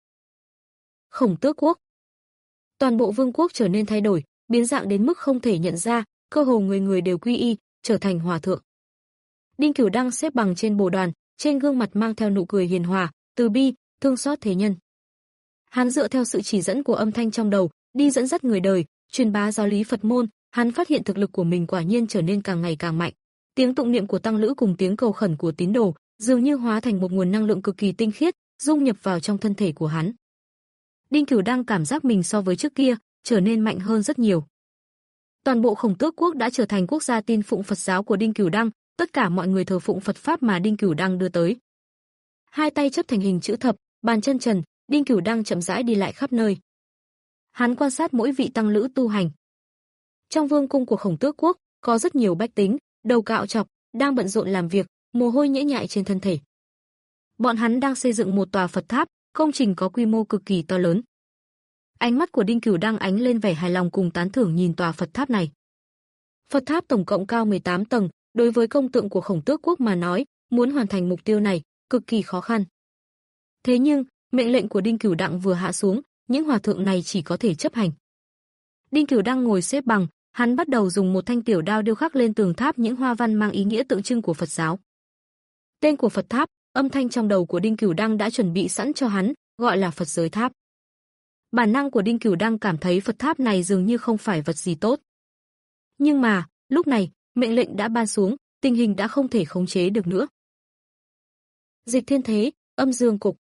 Khổng Tước Quốc. Toàn bộ vương quốc trở nên thay đổi, biến dạng đến mức không thể nhận ra, cơ hồ người người đều quy y, trở thành hòa thượng. Đinh Cửu Đăng xếp bằng trên bồ đoàn, trên gương mặt mang theo nụ cười hiền hòa, từ bi, thương xót thế nhân. Hắn dựa theo sự chỉ dẫn của âm thanh trong đầu, đi dẫn dắt người đời, truyền bá giáo lý Phật môn, hắn phát hiện thực lực của mình quả nhiên trở nên càng ngày càng mạnh. Tiếng tụng niệm của tăng lữ cùng tiếng cầu khẩn của tín đồ, dường như hóa thành một nguồn năng lượng cực kỳ tinh khiết, dung nhập vào trong thân thể của hắn. Đinh Cửu Đăng cảm giác mình so với trước kia, trở nên mạnh hơn rất nhiều. Toàn bộ Khổng Tước Quốc đã trở thành quốc gia tin phụng Phật giáo của Đinh Cửu Đăng, tất cả mọi người thờ phụng Phật pháp mà Đinh Cửu Đăng đưa tới. Hai tay chấp thành hình chữ thập, bàn chân trần, Đinh Cửu Đăng chậm rãi đi lại khắp nơi. Hắn quan sát mỗi vị tăng lữ tu hành. Trong vương cung của Khổng Tước Quốc, có rất nhiều bách tính, đầu cạo chọc, đang bận rộn làm việc, mồ hôi nhễ nhại trên thân thể. Bọn hắn đang xây dựng một tòa Phật tháp, công trình có quy mô cực kỳ to lớn. Ánh mắt của Đinh Cửu Đăng ánh lên vẻ hài lòng cùng tán thưởng nhìn tòa Phật tháp này. Phật tháp tổng cộng cao mười tám tầng, đối với công tượng của Khổng Tước Quốc mà nói, muốn hoàn thành mục tiêu này, cực kỳ khó khăn. Thế nhưng, mệnh lệnh của Đinh Cửu Đăng vừa hạ xuống, những hòa thượng này chỉ có thể chấp hành. Đinh Cửu Đăng ngồi xếp bằng, hắn bắt đầu dùng một thanh tiểu đao điêu khắc lên tường tháp những hoa văn mang ý nghĩa tượng trưng của Phật giáo. Tên của Phật tháp, âm thanh trong đầu của Đinh Cửu Đăng đã chuẩn bị sẵn cho hắn, gọi là Phật giới tháp. Bản năng của Đinh Cửu đang cảm thấy Phật tháp này dường như không phải vật gì tốt. Nhưng mà, lúc này, mệnh lệnh đã ban xuống, tình hình đã không thể khống chế được nữa. Dịch thiên thế, âm dương cục.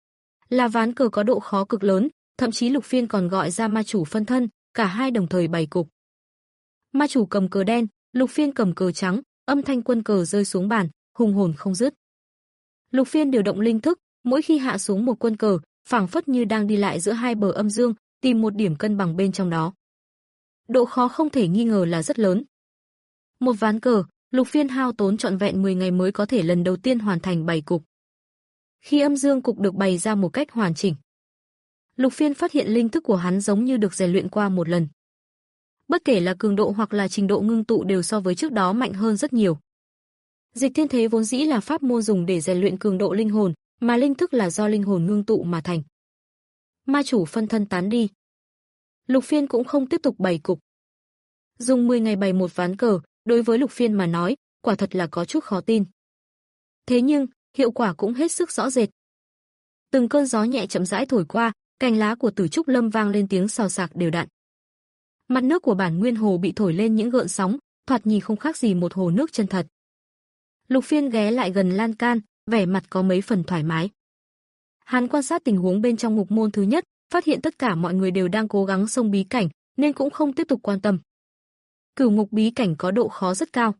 Là ván cờ có độ khó cực lớn, thậm chí Lục Phiên còn gọi ra ma chủ phân thân, cả hai đồng thời bày cục. Ma chủ cầm cờ đen, Lục Phiên cầm cờ trắng, âm thanh quân cờ rơi xuống bàn, hùng hồn không dứt. Lục Phiên điều động linh thức, mỗi khi hạ xuống một quân cờ, phảng phất như đang đi lại giữa hai bờ âm dương, tìm một điểm cân bằng bên trong đó. Độ khó không thể nghi ngờ là rất lớn. Một ván cờ, Lục Phiên hao tốn trọn vẹn mười ngày mới có thể lần đầu tiên hoàn thành bày cục. Khi âm dương cục được bày ra một cách hoàn chỉnh, Lục Phiên phát hiện linh thức của hắn giống như được rèn luyện qua một lần. Bất kể là cường độ hoặc là trình độ ngưng tụ đều so với trước đó mạnh hơn rất nhiều. Dịch thiên thế vốn dĩ là pháp môn dùng để rèn luyện cường độ linh hồn, mà linh thức là do linh hồn ngưng tụ mà thành. Ma chủ phân thân tán đi. Lục Phiên cũng không tiếp tục bày cục. Dùng mười ngày bày một ván cờ, đối với Lục Phiên mà nói, quả thật là có chút khó tin. Thế nhưng, hiệu quả cũng hết sức rõ rệt. Từng cơn gió nhẹ chậm rãi thổi qua, cành lá của Tử Trúc Lâm vang lên tiếng xào xạc đều đặn. Mặt nước của bản nguyên hồ bị thổi lên những gợn sóng, thoạt nhìn không khác gì một hồ nước chân thật. Lục Phiên ghé lại gần lan can, vẻ mặt có mấy phần thoải mái. Hắn quan sát tình huống bên trong ngục môn thứ nhất, phát hiện tất cả mọi người đều đang cố gắng xông bí cảnh, nên cũng không tiếp tục quan tâm. Cửu ngục bí cảnh có độ khó rất cao.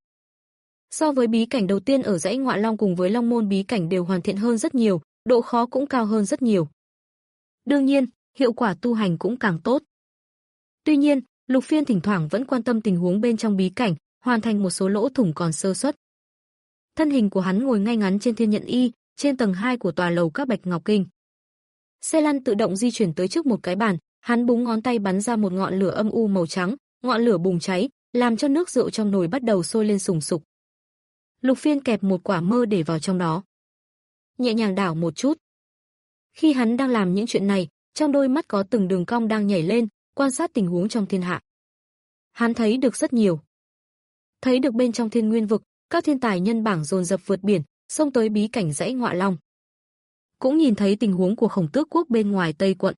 So với bí cảnh đầu tiên ở dãy Ngọa Long cùng với Long môn bí cảnh đều hoàn thiện hơn rất nhiều, độ khó cũng cao hơn rất nhiều. Đương nhiên, hiệu quả tu hành cũng càng tốt. Tuy nhiên, Lục Phiên thỉnh thoảng vẫn quan tâm tình huống bên trong bí cảnh, hoàn thành một số lỗ thủng còn sơ suất. Thân hình của hắn ngồi ngay ngắn trên thiên nhận y, trên tầng hai của tòa lầu các Bạch Ngọc Kinh. Xe lăn tự động di chuyển tới trước một cái bàn, hắn búng ngón tay bắn ra một ngọn lửa âm u màu trắng, ngọn lửa bùng cháy, làm cho nước rượu trong nồi bắt đầu sôi lên sùng sục. Lục Phiên kẹp một quả mơ để vào trong đó, nhẹ nhàng đảo một chút. Khi hắn đang làm những chuyện này, trong đôi mắt có từng đường cong đang nhảy lên, quan sát tình huống trong thiên hạ. Hắn thấy được rất nhiều. Thấy được bên trong Thiên Nguyên vực, các thiên tài nhân bảng dồn dập vượt biển, xông tới bí cảnh dãy Ngọa Long. Cũng nhìn thấy tình huống của Khổng Tước quốc bên ngoài Tây quận.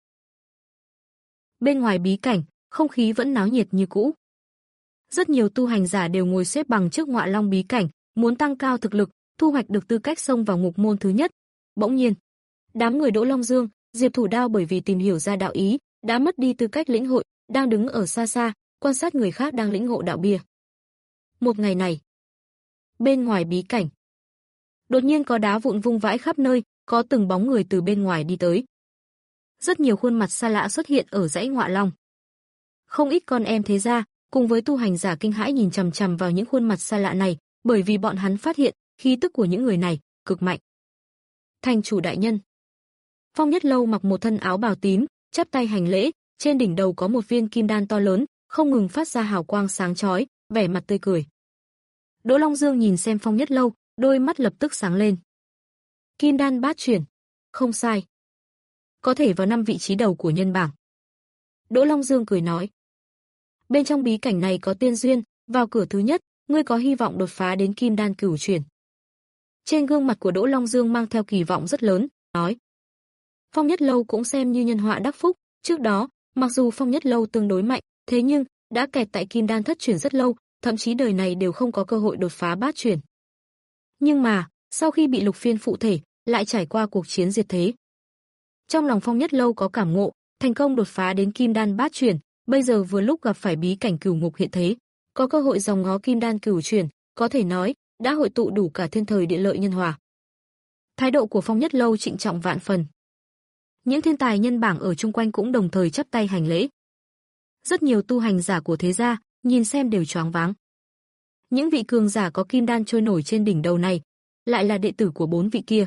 Bên ngoài bí cảnh, không khí vẫn náo nhiệt như cũ. Rất nhiều tu hành giả đều ngồi xếp bằng trước Ngọa Long bí cảnh, muốn tăng cao thực lực, thu hoạch được tư cách xông vào ngục môn thứ nhất. Bỗng nhiên, đám người Đỗ Long Dương, Diệp Thủ Đao bởi vì tìm hiểu ra đạo ý, đã mất đi tư cách lĩnh hội, đang đứng ở xa xa, quan sát người khác đang lĩnh ngộ đạo bia. Một ngày này, bên ngoài bí cảnh, đột nhiên có đá vụn vung vãi khắp nơi, có từng bóng người từ bên ngoài đi tới. Rất nhiều khuôn mặt xa lạ xuất hiện ở dãy Ngọa Long. Không ít con em thế gia, cùng với tu hành giả kinh hãi nhìn chằm chằm vào những khuôn mặt xa lạ này, bởi vì bọn hắn phát hiện, khí tức của những người này cực mạnh. Thành chủ đại nhân. Phong Nhất Lâu mặc một thân áo bào tím, chắp tay hành lễ, trên đỉnh đầu có một viên kim đan to lớn, không ngừng phát ra hào quang sáng chói, vẻ mặt tươi cười. Đỗ Long Dương nhìn xem Phong Nhất Lâu, đôi mắt lập tức sáng lên. Kim đan bát chuyển, không sai. Có thể vào năm vị trí đầu của nhân bảng. Đỗ Long Dương cười nói. Bên trong bí cảnh này có tiên duyên, vào cửa thứ nhất, ngươi có hy vọng đột phá đến kim đan cửu chuyển. Trên gương mặt của Đỗ Long Dương mang theo kỳ vọng rất lớn, nói. Phong Nhất Lâu cũng xem như nhân họa đắc phúc, trước đó, mặc dù Phong Nhất Lâu tương đối mạnh, thế nhưng đã kẹt tại kim đan thất chuyển rất lâu, thậm chí đời này đều không có cơ hội đột phá bát chuyển. Nhưng mà, sau khi bị Lục Phiên phụ thể, lại trải qua cuộc chiến diệt thế. Trong lòng Phong Nhất Lâu có cảm ngộ, thành công đột phá đến kim đan bát chuyển, bây giờ vừa lúc gặp phải bí cảnh cửu ngục hiện thế, có cơ hội dòng ngó kim đan cửu chuyển, có thể nói đã hội tụ đủ cả thiên thời địa lợi nhân hòa. Thái độ của Phong Nhất Lâu trịnh trọng vạn phần. Những thiên tài nhân bảng ở chung quanh cũng đồng thời chắp tay hành lễ. Rất nhiều tu hành giả của thế gia, nhìn xem đều choáng váng. Những vị cường giả có kim đan trôi nổi trên đỉnh đầu này, lại là đệ tử của bốn vị kia.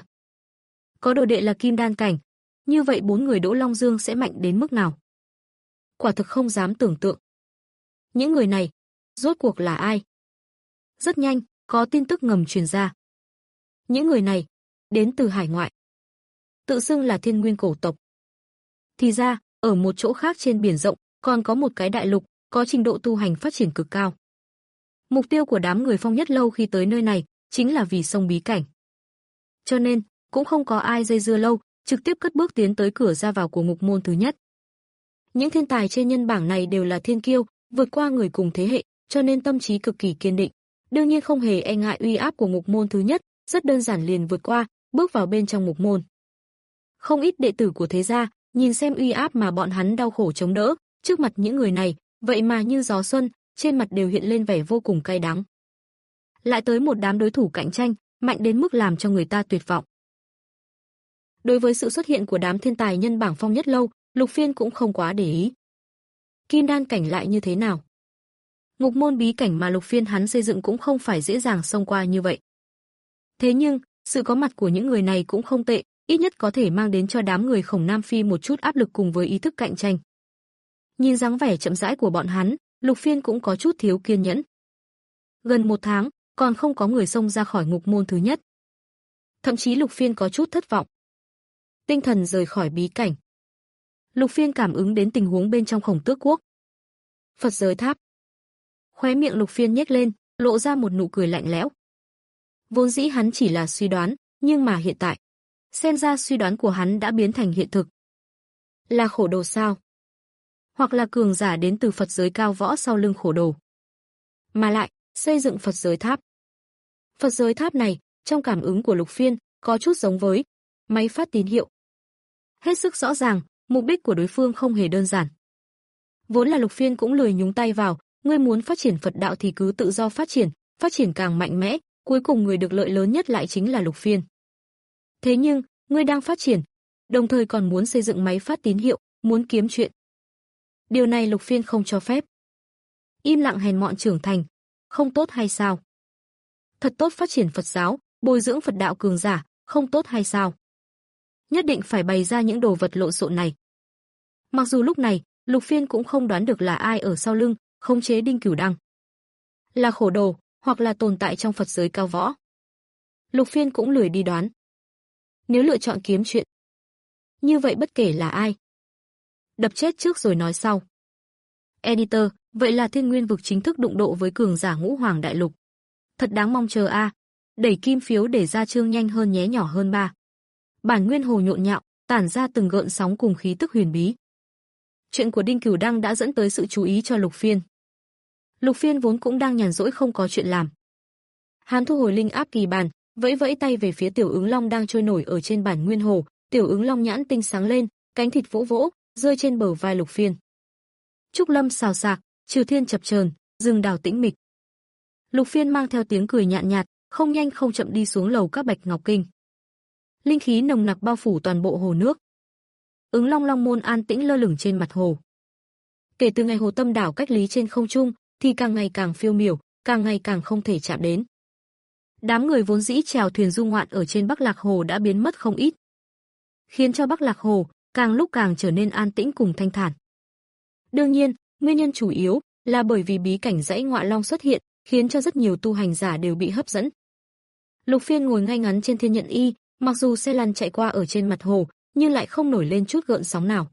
Có đồ đệ là kim đan cảnh, như vậy bốn người Đỗ Long Dương sẽ mạnh đến mức nào? Quả thực không dám tưởng tượng. Những người này, rốt cuộc là ai? Rất nhanh, có tin tức ngầm truyền ra. Những người này, đến từ hải ngoại. Tự xưng là Thiên Nguyên cổ tộc. Thì ra, ở một chỗ khác trên biển rộng, còn có một cái đại lục, có trình độ tu hành phát triển cực cao. Mục tiêu của đám người Phong Nhất Lâu khi tới nơi này, chính là vì sông bí cảnh. Cho nên, cũng không có ai dây dưa lâu, trực tiếp cất bước tiến tới cửa ra vào của ngục môn thứ nhất. Những thiên tài trên nhân bảng này đều là thiên kiêu, vượt qua người cùng thế hệ, cho nên tâm trí cực kỳ kiên định. Đương nhiên không hề e ngại uy áp của ngục môn thứ nhất, rất đơn giản liền vượt qua, bước vào bên trong ngục môn. Không ít đệ tử của thế gia, nhìn xem uy áp mà bọn hắn đau khổ chống đỡ, trước mặt những người này, vậy mà như gió xuân, trên mặt đều hiện lên vẻ vô cùng cay đắng. Lại tới một đám đối thủ cạnh tranh, mạnh đến mức làm cho người ta tuyệt vọng. Đối với sự xuất hiện của đám thiên tài nhân bảng phong nhất lâu, Lục Phiên cũng không quá để ý. Kim đan cảnh lại như thế nào? Ngục môn bí cảnh mà Lục Phiên hắn xây dựng cũng không phải dễ dàng xông qua như vậy. Thế nhưng, sự có mặt của những người này cũng không tệ, ít nhất có thể mang đến cho đám người Khổng Nam Phi một chút áp lực cùng với ý thức cạnh tranh. Nhìn dáng vẻ chậm rãi của bọn hắn, Lục Phiên cũng có chút thiếu kiên nhẫn. Gần một tháng, còn không có người xông ra khỏi ngục môn thứ nhất. Thậm chí Lục Phiên có chút thất vọng. Tinh thần rời khỏi bí cảnh. Lục Phiên cảm ứng đến tình huống bên trong Khổng Tước Quốc. Phật giới tháp. Khóe miệng Lục Phiên nhếch lên, lộ ra một nụ cười lạnh lẽo. Vốn dĩ hắn chỉ là suy đoán, nhưng mà hiện tại, xem ra suy đoán của hắn đã biến thành hiện thực. Là khổ đồ sao? Hoặc là cường giả đến từ Phật giới cao võ sau lưng khổ đồ. Mà lại, xây dựng Phật giới tháp. Phật giới tháp này, trong cảm ứng của Lục Phiên, có chút giống với máy phát tín hiệu. Hết sức rõ ràng, mục đích của đối phương không hề đơn giản. Vốn là Lục Phiên cũng lười nhúng tay vào, ngươi muốn phát triển Phật đạo thì cứ tự do phát triển, phát triển càng mạnh mẽ, cuối cùng người được lợi lớn nhất lại chính là Lục Phiên. Thế nhưng, ngươi đang phát triển, đồng thời còn muốn xây dựng máy phát tín hiệu, muốn kiếm chuyện. Điều này Lục Phiên không cho phép. Im lặng hèn mọn trưởng thành, không tốt hay sao? Thật tốt phát triển Phật giáo, bồi dưỡng Phật đạo cường giả, không tốt hay sao? Nhất định phải bày ra những đồ vật lộn xộn này. Mặc dù lúc này, Lục Phiên cũng không đoán được là ai ở sau lưng, khống chế Đinh Cửu Đăng. Là khổ đồ, hoặc là tồn tại trong Phật giới cao võ. Lục Phiên cũng lười đi đoán. Nếu lựa chọn kiếm chuyện, như vậy bất kể là ai, đập chết trước rồi nói sau. Editor, vậy là Thiên Nguyên vực chính thức đụng độ với cường giả Ngũ Hoàng Đại Lục. Thật đáng mong chờ a. À. Đẩy kim phiếu để ra chương nhanh hơn nhé, nhỏ hơn ba. Bản nguyên hồ nhộn nhạo, tản ra từng gợn sóng cùng khí tức huyền bí. Chuyện của Đinh Cửu Đăng đã dẫn tới sự chú ý cho Lục Phiên. Lục Phiên vốn cũng đang nhàn rỗi không có chuyện làm. Hắn thu hồi linh áp kỳ bàn, vẫy vẫy tay về phía Tiểu Ứng Long đang trôi nổi ở trên bản nguyên hồ, Tiểu Ứng Long nhãn tinh sáng lên, cánh thịt vỗ vỗ, rơi trên bờ vai Lục Phiên. Trúc lâm xào xạc, triều thiên chập chờn, rừng đào tĩnh mịch. Lục Phiên mang theo tiếng cười nhạt nhạt, không nhanh không chậm đi xuống lầu các Bạch Ngọc Kinh. Linh khí nồng nặc bao phủ toàn bộ hồ nước. Ứng Long Long môn an tĩnh lơ lửng trên mặt hồ. Kể từ ngày hồ tâm đảo cách lý trên không trung, thì càng ngày càng phiêu miểu, càng ngày càng không thể chạm đến. Đám người vốn dĩ chèo thuyền du ngoạn ở trên Bắc Lạc Hồ đã biến mất không ít, khiến cho Bắc Lạc Hồ càng lúc càng trở nên an tĩnh cùng thanh thản. Đương nhiên, nguyên nhân chủ yếu là bởi vì bí cảnh dãy Ngọa Long xuất hiện, khiến cho rất nhiều tu hành giả đều bị hấp dẫn. Lục Phiên ngồi ngay ngắn trên Thiên Nhận Y, mặc dù xe lăn chạy qua ở trên mặt hồ, nhưng lại không nổi lên chút gợn sóng nào.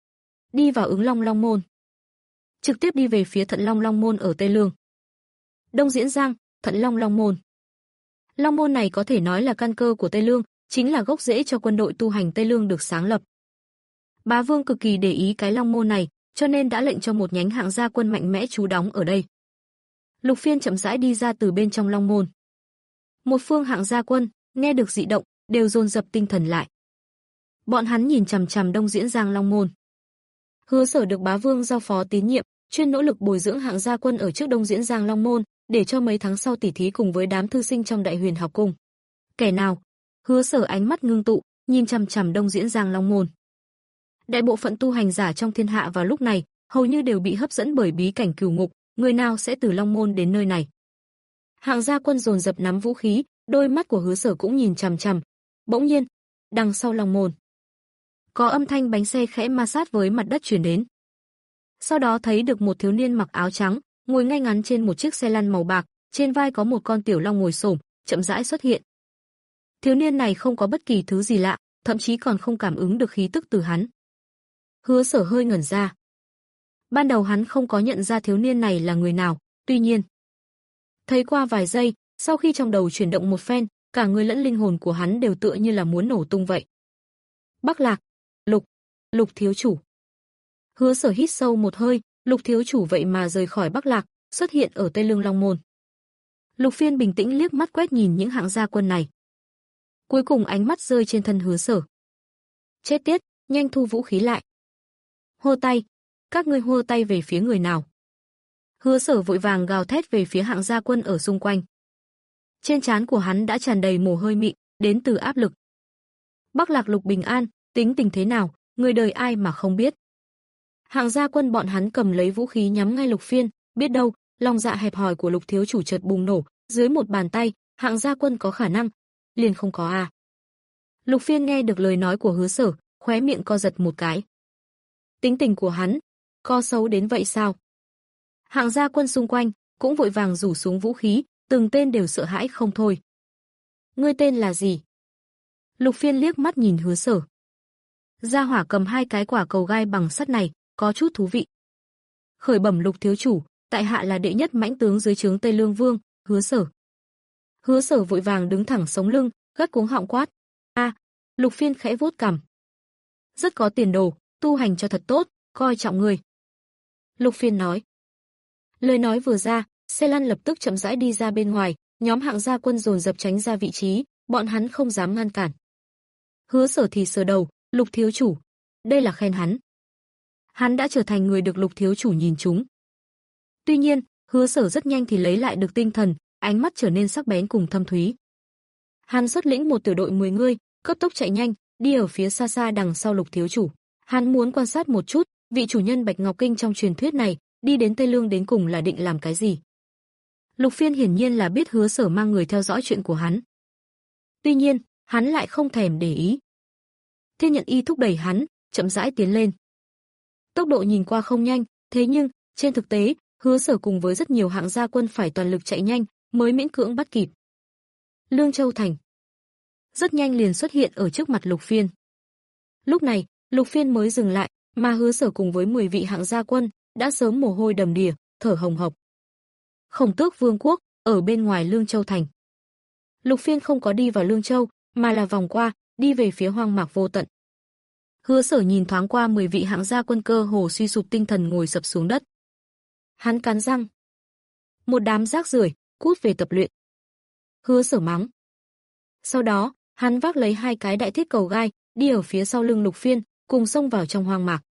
Đi vào Ứng Long Long môn, trực tiếp đi về phía Thận Long Long môn ở Tây Lương. Đông Diễn Giang, Thận Long Long môn. Long môn này có thể nói là căn cơ của Tây Lương, chính là gốc rễ cho quân đội tu hành Tây Lương được sáng lập. Bá Vương cực kỳ để ý cái Long môn này, cho nên đã lệnh cho một nhánh hạng gia quân mạnh mẽ trú đóng ở đây. Lục Phiên chậm rãi đi ra từ bên trong Long môn. Một phương hạng gia quân, nghe được dị động, đều dồn dập tinh thần lại. Bọn hắn nhìn chằm chằm Đông Diễn Giang Long môn. Hứa Sở được Bá Vương giao phó tín nhiệm, chuyên nỗ lực bồi dưỡng hạng gia quân ở trước Đông Diễn Giang Long môn, để cho mấy tháng sau tỉ thí cùng với đám thư sinh trong Đại Huyền học cung. Kẻ nào? Hứa Sở ánh mắt ngưng tụ, nhìn chằm chằm Đông Diễn Giang Long môn. Đại bộ phận tu hành giả trong thiên hạ vào lúc này, hầu như đều bị hấp dẫn bởi bí cảnh cửu ngục, người nào sẽ từ Long môn đến nơi này. Hạng gia quân dồn dập nắm vũ khí, đôi mắt của Hứa Sở cũng nhìn chằm chằm. Bỗng nhiên, đằng sau Long môn, có âm thanh bánh xe khẽ ma sát với mặt đất truyền đến. Sau đó thấy được một thiếu niên mặc áo trắng, ngồi ngay ngắn trên một chiếc xe lăn màu bạc, trên vai có một con tiểu long ngồi xổm, chậm rãi xuất hiện. Thiếu niên này không có bất kỳ thứ gì lạ, thậm chí còn không cảm ứng được khí tức từ hắn. Hứa Sở hơi ngẩn ra. Ban đầu hắn không có nhận ra thiếu niên này là người nào, tuy nhiên, thấy qua vài giây, sau khi trong đầu chuyển động một phen, cả người lẫn linh hồn của hắn đều tựa như là muốn nổ tung vậy. Bắc Lạc, Lục, Lục thiếu chủ. Hứa Sở hít sâu một hơi, Lục thiếu chủ vậy mà rời khỏi Bắc Lạc, xuất hiện ở Tây Lương Long Môn. Lục Phiên bình tĩnh liếc mắt quét nhìn những hạng gia quân này. Cuối cùng ánh mắt rơi trên thân Hứa Sở. Chết tiết, nhanh thu vũ khí lại. Hô tay, các ngươi hô tay về phía người nào. Hứa Sở vội vàng gào thét về phía hạng gia quân ở xung quanh. Trên trán của hắn đã tràn đầy mồ hôi mịn, đến từ áp lực. Bắc Lạc Lục Bình An, tính tình thế nào, người đời ai mà không biết. Hạng gia quân bọn hắn cầm lấy vũ khí nhắm ngay Lục Phiên, biết đâu, lòng dạ hẹp hòi của Lục thiếu chủ chợt bùng nổ, dưới một bàn tay, hạng gia quân có khả năng, liền không có à. Lục Phiên nghe được lời nói của Hứa Sở, khóe miệng co giật một cái. Tính tình của hắn, có xấu đến vậy sao? Hạng gia quân xung quanh cũng vội vàng rủ xuống vũ khí, từng tên đều sợ hãi không thôi. Ngươi tên là gì? Lục Phiên liếc mắt nhìn Hứa Sở. Gia hỏa cầm hai cái quả cầu gai bằng sắt này, có chút thú vị. Khởi bẩm Lục thiếu chủ, tại hạ là đệ nhất mãnh tướng dưới trướng Tây Lương Vương, Hứa Sở. Hứa Sở vội vàng đứng thẳng sống lưng, gắt cuống họng quát. A, à, Lục Phiên khẽ vuốt cằm. Rất có tiền đồ, tu hành cho thật tốt, coi trọng người. Lục Phiên nói. Lời nói vừa ra, xe lăn lập tức chậm rãi đi ra bên ngoài, nhóm hạng gia quân dồn dập tránh ra vị trí, bọn hắn không dám ngăn cản. Hứa Sở thì sờ đầu, Lục thiếu chủ, đây là khen hắn. Hắn đã trở thành người được Lục thiếu chủ nhìn trúng. Tuy nhiên, Hứa Sở rất nhanh thì lấy lại được tinh thần, ánh mắt trở nên sắc bén cùng thâm thúy. Hắn xuất lĩnh một tiểu đội mười người, cấp tốc chạy nhanh, đi ở phía xa xa đằng sau Lục thiếu chủ. Hắn muốn quan sát một chút, vị chủ nhân Bạch Ngọc Kinh trong truyền thuyết này, đi đến Tây Lương đến cùng là định làm cái gì. Lục Phiên hiển nhiên là biết Hứa Sở mang người theo dõi chuyện của hắn. Tuy nhiên, hắn lại không thèm để ý. Thiên Nhận Y thúc đẩy hắn, chậm rãi tiến lên. Tốc độ nhìn qua không nhanh, thế nhưng, trên thực tế, Hứa Sở cùng với rất nhiều hạng gia quân phải toàn lực chạy nhanh, mới miễn cưỡng bắt kịp. Lương Châu thành rất nhanh liền xuất hiện ở trước mặt Lục Phiên. Lúc này, Lục Phiên mới dừng lại, mà Hứa Sở cùng với mười vị hạng gia quân đã sớm mồ hôi đầm đìa, thở hồng hộc. Khổng Tước Vương quốc ở bên ngoài Lương Châu thành. Lục Phiên không có đi vào Lương Châu, mà là vòng qua, đi về phía hoang mạc vô tận. Hứa Sở nhìn thoáng qua mười vị hạng gia quân cơ hồ suy sụp tinh thần ngồi sập xuống đất. Hắn cắn răng. Một đám rác rưởi, cút về tập luyện. Hứa Sở mắng. Sau đó, hắn vác lấy hai cái đại thiết cầu gai, đi ở phía sau lưng Lục Phiên, cùng xông vào trong hoang mạc.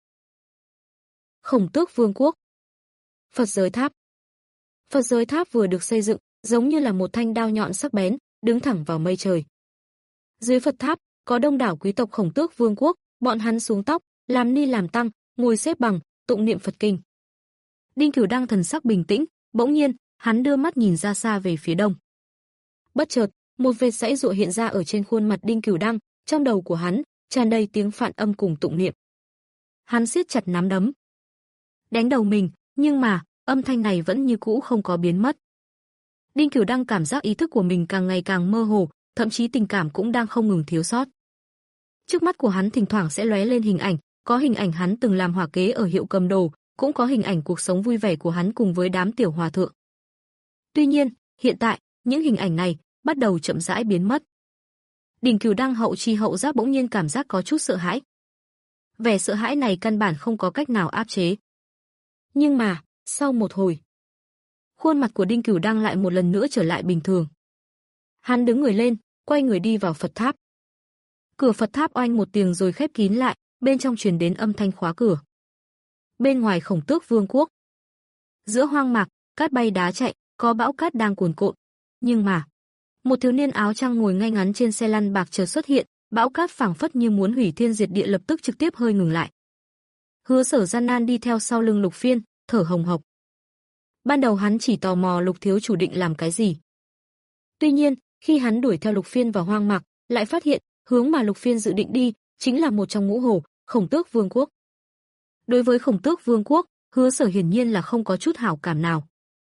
Khổng Tước Vương quốc. Phật giới tháp. Phật giới tháp vừa được xây dựng, giống như là một thanh đao nhọn sắc bén, đứng thẳng vào mây trời. Dưới Phật tháp, có đông đảo quý tộc Khổng Tước Vương quốc, bọn hắn xuống tóc, làm ni làm tăng, ngồi xếp bằng, tụng niệm Phật kinh. Đinh Cửu Đăng thần sắc bình tĩnh, bỗng nhiên, hắn đưa mắt nhìn ra xa về phía đông. Bất chợt, một vệt giãy giụa hiện ra ở trên khuôn mặt Đinh Cửu Đăng, trong đầu của hắn tràn đầy tiếng phạn âm cùng tụng niệm. Hắn siết chặt nắm đấm, đánh đầu mình, nhưng mà âm thanh này vẫn như cũ không có biến mất. Đinh Cửu Đăng cảm giác ý thức của mình càng ngày càng mơ hồ, thậm chí tình cảm cũng đang không ngừng thiếu sót. Trước mắt của hắn thỉnh thoảng sẽ lóe lên hình ảnh, có hình ảnh hắn từng làm hỏa kế ở hiệu cầm đồ, cũng có hình ảnh cuộc sống vui vẻ của hắn cùng với đám tiểu hòa thượng. Tuy nhiên, hiện tại, những hình ảnh này bắt đầu chậm rãi biến mất. Đinh Cửu Đăng hậu chi hậu giác bỗng nhiên cảm giác có chút sợ hãi. Vẻ sợ hãi này căn bản không có cách nào áp chế. Nhưng mà, sau một hồi, khuôn mặt của Đinh Cửu Đăng lại một lần nữa trở lại bình thường. Hắn đứng người lên, quay người đi vào Phật tháp. Cửa Phật tháp oanh một tiếng rồi khép kín lại, bên trong truyền đến âm thanh khóa cửa. Bên ngoài Khổng Tước Vương quốc, giữa hoang mạc, cát bay đá chạy, có bão cát đang cuồn cuộn. Nhưng mà, một thiếu niên áo trắng ngồi ngay ngắn trên xe lăn bạc chợt xuất hiện, bão cát phảng phất như muốn hủy thiên diệt địa lập tức trực tiếp hơi ngừng lại. Hứa Sở gian nan đi theo sau lưng Lục Phiên, thở hồng hộc. Ban đầu hắn chỉ tò mò Lục thiếu chủ định làm cái gì. Tuy nhiên, khi hắn đuổi theo Lục Phiên vào hoang mạc, lại phát hiện, hướng mà Lục Phiên dự định đi, chính là một trong ngũ hồ, Khổng Tước Vương quốc. Đối với Khổng Tước Vương quốc, Hứa Sở hiển nhiên là không có chút hảo cảm nào.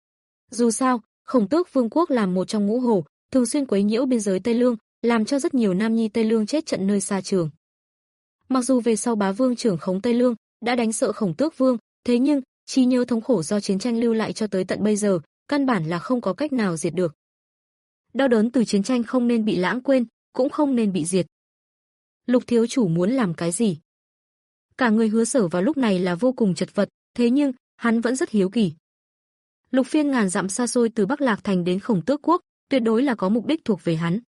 Dù sao, Khổng Tước Vương quốc làm một trong ngũ hồ, thường xuyên quấy nhiễu biên giới Tây Lương, làm cho rất nhiều nam nhi Tây Lương chết trận nơi xa trường. Mặc dù về sau Bá Vương trưởng khống Tây Lương đã đánh sợ Khổng Tước Vương, thế nhưng trí nhớ thống khổ do chiến tranh lưu lại cho tới tận bây giờ, căn bản là không có cách nào diệt được. Đau đớn từ chiến tranh không nên bị lãng quên, cũng không nên bị diệt. Lục thiếu chủ muốn làm cái gì? Cả người Hứa Sở vào lúc này là vô cùng chật vật, thế nhưng hắn vẫn rất hiếu kỳ. Lục Phiên ngàn dặm xa xôi từ Bắc Lạc Thành đến Khổng Tước Quốc, tuyệt đối là có mục đích thuộc về hắn.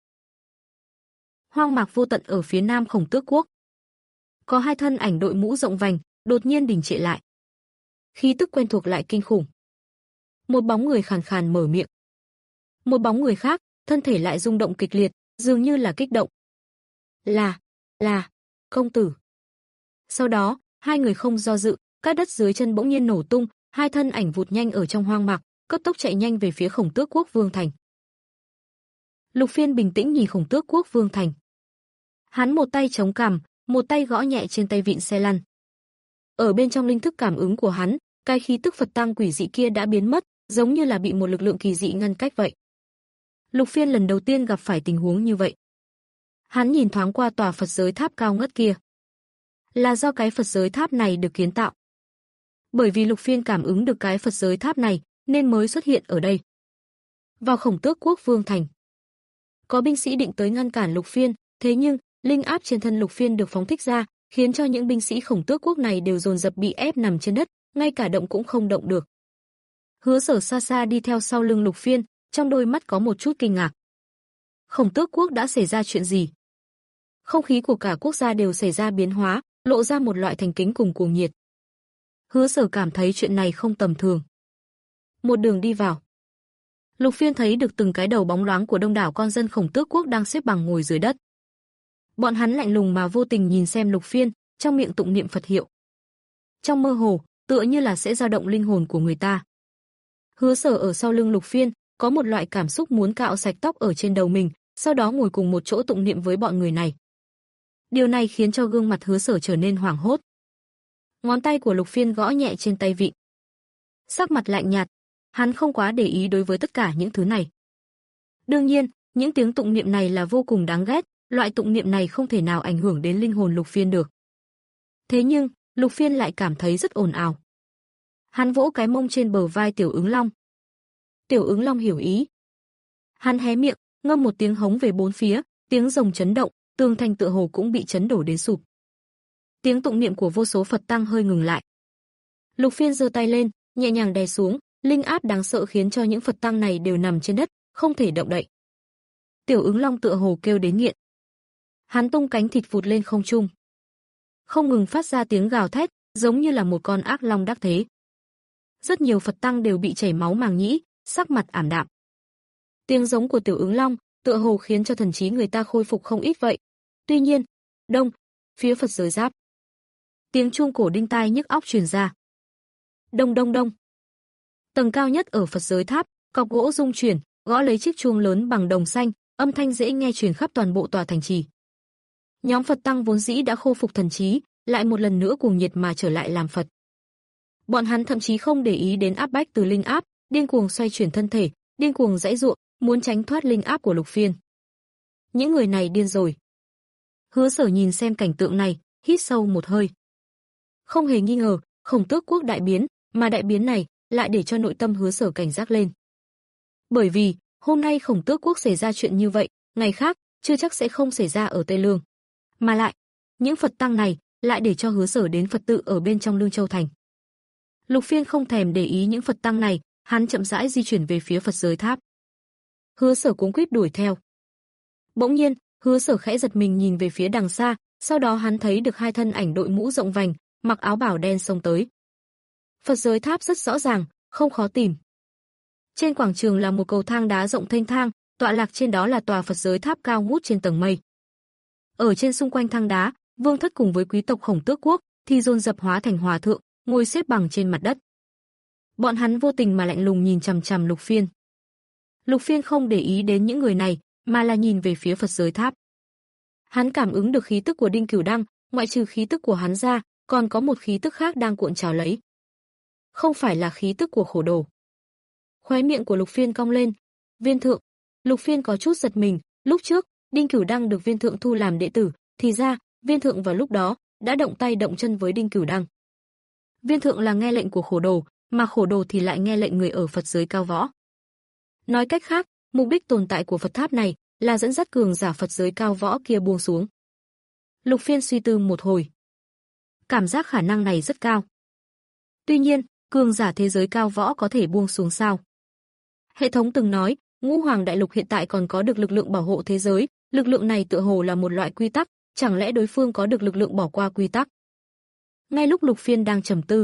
Hoang mạc vô tận ở phía nam Khổng Tước Quốc. Có hai thân ảnh đội mũ rộng vành, đột nhiên đình trệ lại. Khí tức quen thuộc lại kinh khủng. Một bóng người khàn khàn mở miệng. Một bóng người khác, thân thể lại rung động kịch liệt, dường như là kích động. Là, là, công tử. Sau đó, hai người không do dự, các đất dưới chân bỗng nhiên nổ tung, hai thân ảnh vụt nhanh ở trong hoang mạc, cấp tốc chạy nhanh về phía Khổng Tước Quốc Vương Thành. Lục Phiên bình tĩnh nhìn Khổng Tước Quốc Vương Thành. Hắn một tay chống cằm, một tay gõ nhẹ trên tay vịn xe lăn. Ở bên trong linh thức cảm ứng của hắn, cái khí tức Phật tăng quỷ dị kia đã biến mất, giống như là bị một lực lượng kỳ dị ngăn cách vậy. Lục Phiên lần đầu tiên gặp phải tình huống như vậy. Hắn nhìn thoáng qua tòa Phật giới tháp cao ngất kia. Là do cái Phật giới tháp này được kiến tạo. Bởi vì Lục Phiên cảm ứng được cái Phật giới tháp này, nên mới xuất hiện ở đây. Vào Khổng Tước Quốc Vương Thành. Có binh sĩ định tới ngăn cản Lục Phiên, thế nhưng, linh áp trên thân Lục Phiên được phóng thích ra, khiến cho những binh sĩ Khổng Tước Quốc này đều dồn dập bị ép nằm trên đất, ngay cả động cũng không động được. Hứa Sở xa xa đi theo sau lưng Lục Phiên, trong đôi mắt có một chút kinh ngạc. Khổng Tước Quốc đã xảy ra chuyện gì? Không khí của cả quốc gia đều xảy ra biến hóa, lộ ra một loại thành kính cùng cuồng nhiệt. Hứa Sở cảm thấy chuyện này không tầm thường. Một đường đi vào. Lục Phiên thấy được từng cái đầu bóng loáng của đông đảo con dân Khổng Tước Quốc đang xếp bằng ngồi dưới đất. Bọn hắn lạnh lùng mà vô tình nhìn xem Lục Phiên, trong miệng tụng niệm Phật hiệu. Trong mơ hồ, tựa như là sẽ dao động linh hồn của người ta. Hứa Sở ở sau lưng Lục Phiên, có một loại cảm xúc muốn cạo sạch tóc ở trên đầu mình, sau đó ngồi cùng một chỗ tụng niệm với bọn người này. Điều này khiến cho gương mặt Hứa Sở trở nên hoảng hốt. Ngón tay của Lục Phiên gõ nhẹ trên tay vịn. Sắc mặt lạnh nhạt, hắn không quá để ý đối với tất cả những thứ này. Đương nhiên, những tiếng tụng niệm này là vô cùng đáng ghét, loại tụng niệm này không thể nào ảnh hưởng đến linh hồn Lục Phiên được. Thế nhưng, Lục Phiên lại cảm thấy rất ồn ào. Hắn vỗ cái mông trên bờ vai Tiểu Ứng Long. Tiểu Ứng Long hiểu ý. Hắn hé miệng, ngâm một tiếng hống về bốn phía, tiếng rồng chấn động, tường thành tựa hồ cũng bị chấn đổ đến sụp. Tiếng tụng niệm của vô số Phật tăng hơi ngừng lại. Lục Phiên giơ tay lên, nhẹ nhàng đè xuống, linh áp đáng sợ khiến cho những Phật tăng này đều nằm trên đất, không thể động đậy. Tiểu Ứng Long tựa hồ kêu đến nghiện. Hắn tung cánh thịt vụt lên không trung, không ngừng phát ra tiếng gào thét, giống như là một con ác long đắc thế. Rất nhiều Phật tăng đều bị chảy máu màng nhĩ, sắc mặt ảm đạm. Tiếng giống của Tiểu Ứng Long tựa hồ khiến cho thần trí người ta khôi phục không ít vậy. Tuy nhiên, đông, phía Phật giới giáp, tiếng chuông cổ đinh tai nhức óc truyền ra. Đông đông đông. Tầng cao nhất ở Phật giới tháp, cọc gỗ rung chuyển, gõ lấy chiếc chuông lớn bằng đồng xanh, âm thanh dễ nghe truyền khắp toàn bộ tòa thành trì. Nhóm Phật tăng vốn dĩ đã khôi phục thần trí, lại một lần nữa cuồng nhiệt mà trở lại làm Phật. Bọn hắn thậm chí không để ý đến áp bách từ linh áp, điên cuồng xoay chuyển thân thể, điên cuồng giãy giụa, muốn tránh thoát linh áp của Lục Phiên. Những người này điên rồi. Hứa Sở nhìn xem cảnh tượng này, hít sâu một hơi. Không hề nghi ngờ, Khổng Tước Quốc đại biến, mà đại biến này lại để cho nội tâm Hứa Sở cảnh giác lên. Bởi vì, hôm nay Khổng Tước Quốc xảy ra chuyện như vậy, ngày khác chưa chắc sẽ không xảy ra ở Tây Lương. Mà lại, những Phật tăng này lại để cho Hứa Sở đến Phật tự ở bên trong Lương Châu thành. Lục Phiên không thèm để ý những Phật tăng này, hắn chậm rãi di chuyển về phía Phật giới tháp. Hứa Sở cuống quýt đuổi theo. Bỗng nhiên, Hứa Sở khẽ giật mình nhìn về phía đằng xa, sau đó hắn thấy được hai thân ảnh đội mũ rộng vành, mặc áo bào đen xông tới. Phật giới tháp rất rõ ràng, không khó tìm. Trên quảng trường là một cầu thang đá rộng thênh thang, tọa lạc trên đó là tòa Phật giới tháp cao ngút trên tầng mây. Ở trên xung quanh thang đá, vương thất cùng với quý tộc Khổng Tước Quốc thì dồn dập hóa thành hòa thượng, ngồi xếp bằng trên mặt đất. Bọn hắn vô tình mà lạnh lùng nhìn chằm chằm Lục Phiên. Lục Phiên không để ý đến những người này, mà là nhìn về phía Phật giới tháp. Hắn cảm ứng được khí tức của Đinh Cửu Đăng, ngoại trừ khí tức của hắn ra, còn có một khí tức khác đang cuộn trào lấy. Không phải là khí tức của Khổ Đồ. Khóe miệng của Lục Phiên cong lên. Viên thượng. Lục Phiên có chút giật mình, lúc trước, Đinh Cửu Đăng được Viên thượng thu làm đệ tử, thì ra, Viên thượng vào lúc đó đã động tay động chân với Đinh Cửu Đăng. Viên thượng là nghe lệnh của Khổ Đồ, mà Khổ Đồ thì lại nghe lệnh người ở Phật giới cao võ. Nói cách khác, mục đích tồn tại của Phật tháp này là dẫn dắt cường giả Phật giới cao võ kia buông xuống. Lục Phiên suy tư một hồi. cảm giác khả năng này rất cao. Tuy nhiên, cường giả thế giới cao võ có thể buông xuống sao? Hệ thống từng nói, Ngũ Hoàng Đại Lục hiện tại còn có được lực lượng bảo hộ thế giới, lực lượng này tựa hồ là một loại quy tắc, chẳng lẽ đối phương có được lực lượng bỏ qua quy tắc? Ngay lúc Lục Phiên đang trầm tư,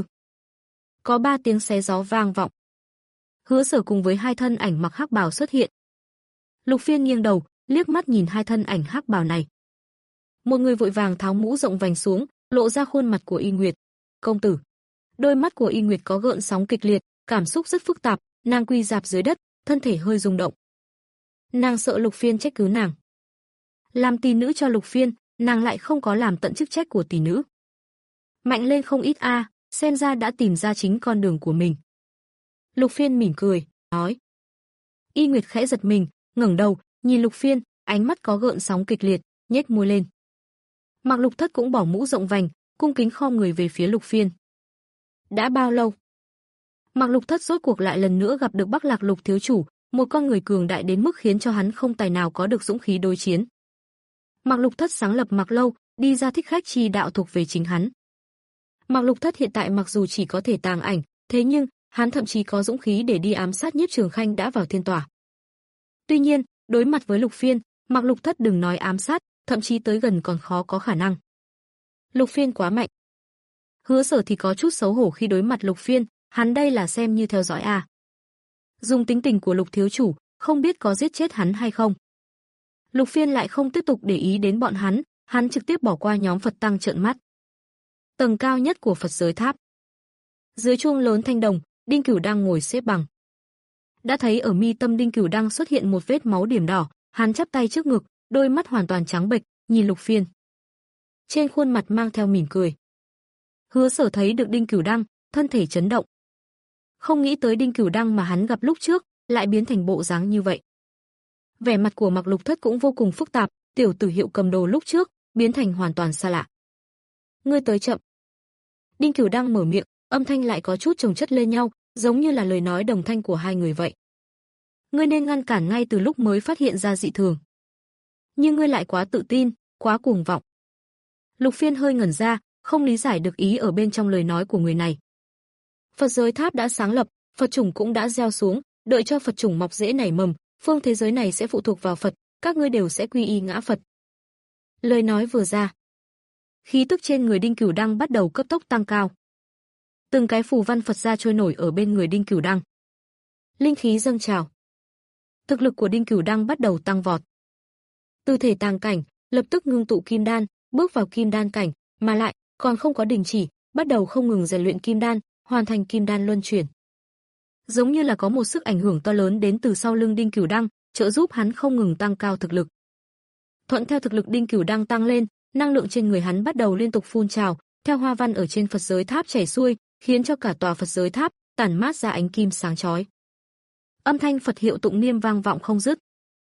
có ba tiếng xé gió vang vọng. Hứa Sở cùng với hai thân ảnh mặc hắc bào xuất hiện. Lục Phiên nghiêng đầu, liếc mắt nhìn hai thân ảnh hắc bào này. Một người vội vàng tháo mũ rộng vành xuống, lộ ra khuôn mặt của Y Nguyệt. "Công tử." Đôi mắt của Y Nguyệt có gợn sóng kịch liệt, cảm xúc rất phức tạp, nàng quỳ rạp dưới đất, thân thể hơi rung động. Nàng sợ Lục Phiên trách cứ nàng. Làm tỷ nữ cho Lục Phiên, nàng lại không có làm tận chức trách của tỷ nữ. Mạnh lên không ít a, à, xem ra đã tìm ra chính con đường của mình. Lục Phiên mỉm cười, nói. Y Nguyệt khẽ giật mình, ngẩng đầu, nhìn Lục Phiên, ánh mắt có gợn sóng kịch liệt, nhếch môi lên. Mạc Lục Thất cũng bỏ mũ rộng vành, cung kính khom người về phía Lục Phiên. Đã bao lâu? Mạc Lục Thất rốt cuộc lại lần nữa gặp được Bắc Lạc Lục thiếu chủ, một con người cường đại đến mức khiến cho hắn không tài nào có được dũng khí đối chiến. Mạc Lục Thất sáng lập Mạc Lâu, đi ra thích khách chi đạo thuộc về chính hắn. Mạc Lục Thất hiện tại mặc dù chỉ có thể tàng ảnh, thế nhưng hắn thậm chí có dũng khí để đi ám sát Nhiếp Trường Khanh đã vào thiên tòa. Tuy nhiên, đối mặt với Lục Phiên, Mạc Lục Thất đừng nói ám sát, thậm chí tới gần còn khó có khả năng. Lục Phiên quá mạnh. Hứa Sở thì có chút xấu hổ khi đối mặt Lục Phiên, hắn đây là xem như theo dõi à. Dùng tính tình của Lục thiếu chủ, không biết có giết chết hắn hay không. Lục Phiên lại không tiếp tục để ý đến bọn hắn, hắn trực tiếp bỏ qua nhóm Phật tăng trợn mắt. Tầng cao nhất của Phật giới tháp. Dưới chuông lớn thanh đồng, Đinh Cửu đang ngồi xếp bằng. Đã thấy ở mi tâm Đinh Cửu đang xuất hiện một vết máu điểm đỏ, hắn chắp tay trước ngực, đôi mắt hoàn toàn trắng bệch, nhìn Lục Phiên. Trên khuôn mặt mang theo mỉm cười. Hứa Sở thấy được Đinh Cửu Đăng, thân thể chấn động. Không nghĩ tới Đinh Cửu Đăng mà hắn gặp lúc trước, lại biến thành bộ dáng như vậy. Vẻ mặt của Mạc Lục Thất cũng vô cùng phức tạp, tiểu tử Hiệu cầm đồ lúc trước, biến thành hoàn toàn xa lạ. Ngươi tới chậm. Đinh Cửu Đăng mở miệng, âm thanh lại có chút chồng chất lên nhau, giống như là lời nói đồng thanh của hai người vậy. Ngươi nên ngăn cản ngay từ lúc mới phát hiện ra dị thường. Nhưng ngươi lại quá tự tin, quá cuồng vọng. Lục Phiên hơi ngẩn ra, không lý giải được ý ở bên trong lời nói của người này. Phật giới tháp đã sáng lập, Phật chủng cũng đã gieo xuống, đợi cho Phật chủng mọc rễ nảy mầm, phương thế giới này sẽ phụ thuộc vào Phật, các ngươi đều sẽ quy y ngã Phật. Lời nói vừa ra, khí tức trên người Đinh Cửu Đăng bắt đầu cấp tốc tăng cao. Từng cái phù văn Phật gia trôi nổi ở bên người Đinh Cửu Đăng. Linh khí dâng trào. Thực lực của Đinh Cửu Đăng bắt đầu tăng vọt. Từ thể tàng cảnh, lập tức ngưng tụ kim đan, bước vào kim đan cảnh, mà lại còn không có đình chỉ, bắt đầu không ngừng rèn luyện kim đan, hoàn thành kim đan luân chuyển. Giống như là có một sức ảnh hưởng to lớn đến từ sau lưng Đinh Cửu Đăng, trợ giúp hắn không ngừng tăng cao thực lực. Thuận theo thực lực Đinh Cửu Đăng tăng lên, năng lượng trên người hắn bắt đầu liên tục phun trào, theo hoa văn ở trên Phật giới tháp chảy xuôi, khiến cho cả tòa Phật giới tháp tản mát ra ánh kim sáng chói. Âm thanh Phật hiệu tụng niệm vang vọng không dứt.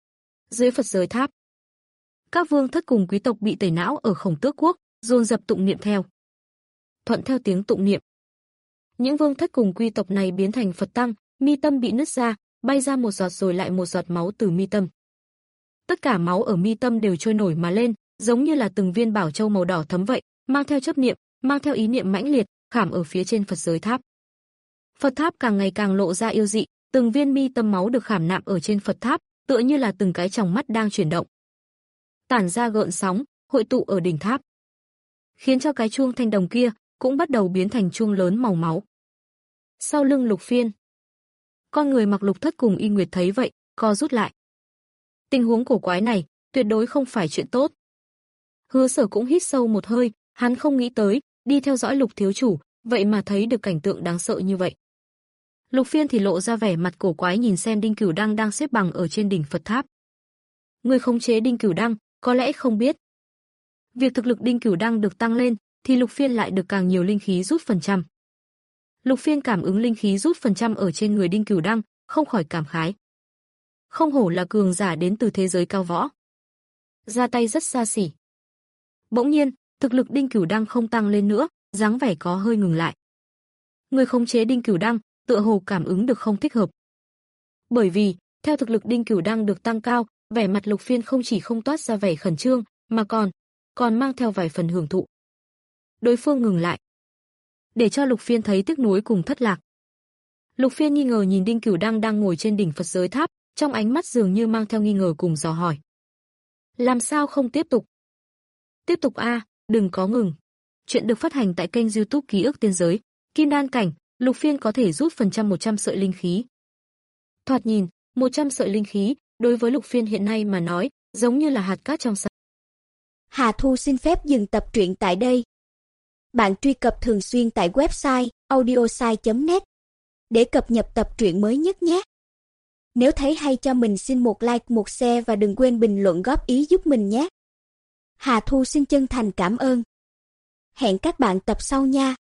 Dưới Phật giới tháp, các vương thất cùng quý tộc bị tẩy não ở Khổng Tước quốc, dồn dập tụng niệm theo. Thuận theo tiếng tụng niệm, những vương thất cùng quý tộc này biến thành Phật tăng, mi tâm bị nứt ra, bay ra một giọt rồi lại một giọt máu từ mi tâm. Tất cả máu ở mi tâm đều trôi nổi mà lên, giống như là từng viên bảo châu màu đỏ thấm vậy, mang theo chấp niệm, mang theo ý niệm mãnh liệt, khảm ở phía trên Phật giới tháp. Phật tháp càng ngày càng lộ ra yêu dị, từng viên mi tâm máu được khảm nạm ở trên Phật tháp, tựa như là từng cái tròng mắt đang chuyển động. Tản ra gợn sóng, hội tụ ở đỉnh tháp, khiến cho cái chuông thanh đồng kia cũng bắt đầu biến thành chuông lớn màu máu. Sau lưng Lục Phiên, con người Mặc Lục Thất cùng Y Nguyệt thấy vậy, co rút lại. Tình huống cổ quái này, tuyệt đối không phải chuyện tốt. Hứa Sở cũng hít sâu một hơi, hắn không nghĩ tới, đi theo dõi Lục thiếu chủ, vậy mà thấy được cảnh tượng đáng sợ như vậy. Lục Phiên thì lộ ra vẻ mặt cổ quái nhìn xem Đinh Cửu Đăng đang xếp bằng ở trên đỉnh Phật tháp. Người khống chế Đinh Cửu Đăng, có lẽ không biết. Việc thực lực Đinh Cửu Đăng được tăng lên, thì Lục Phiên lại được càng nhiều linh khí rút phần trăm. Lục Phiên cảm ứng linh khí rút phần trăm ở trên người Đinh Cửu Đăng, không khỏi cảm khái. Không hổ là cường giả đến từ thế giới cao võ. Ra tay rất xa xỉ. Bỗng nhiên, thực lực Đinh Cửu Đăng không tăng lên nữa, dáng vẻ có hơi ngừng lại. Người khống chế Đinh Cửu Đăng, tựa hồ cảm ứng được không thích hợp. Bởi vì, theo thực lực Đinh Cửu Đăng được tăng cao, vẻ mặt Lục Phiên không chỉ không toát ra vẻ khẩn trương, mà còn còn mang theo vài phần hưởng thụ. đối phương ngừng lại, để cho Lục Phiên thấy tiếc nuối cùng thất lạc. Lục Phiên nghi ngờ nhìn Đinh Cửu Đăng đang ngồi trên đỉnh Phật giới tháp, trong ánh mắt dường như mang theo nghi ngờ cùng dò hỏi. Làm sao không tiếp tục? Tiếp tục a, đừng có ngừng. Chuyện được phát hành tại kênh YouTube Ký ức Tiên giới. Kim đan cảnh, Lục Phiên có thể rút phần trăm một trăm sợi linh khí. Thoạt nhìn, một trăm sợi linh khí, đối với Lục Phiên hiện nay mà nói, giống như là hạt cát trong sa. Hà Thu xin phép dừng tập truyện tại đây. Bạn truy cập thường xuyên tại website audiosai chấm net để cập nhật tập truyện mới nhất nhé. Nếu thấy hay cho mình xin một like, một share và đừng quên bình luận góp ý giúp mình nhé. Hà Thu xin chân thành cảm ơn. Hẹn các bạn tập sau nha.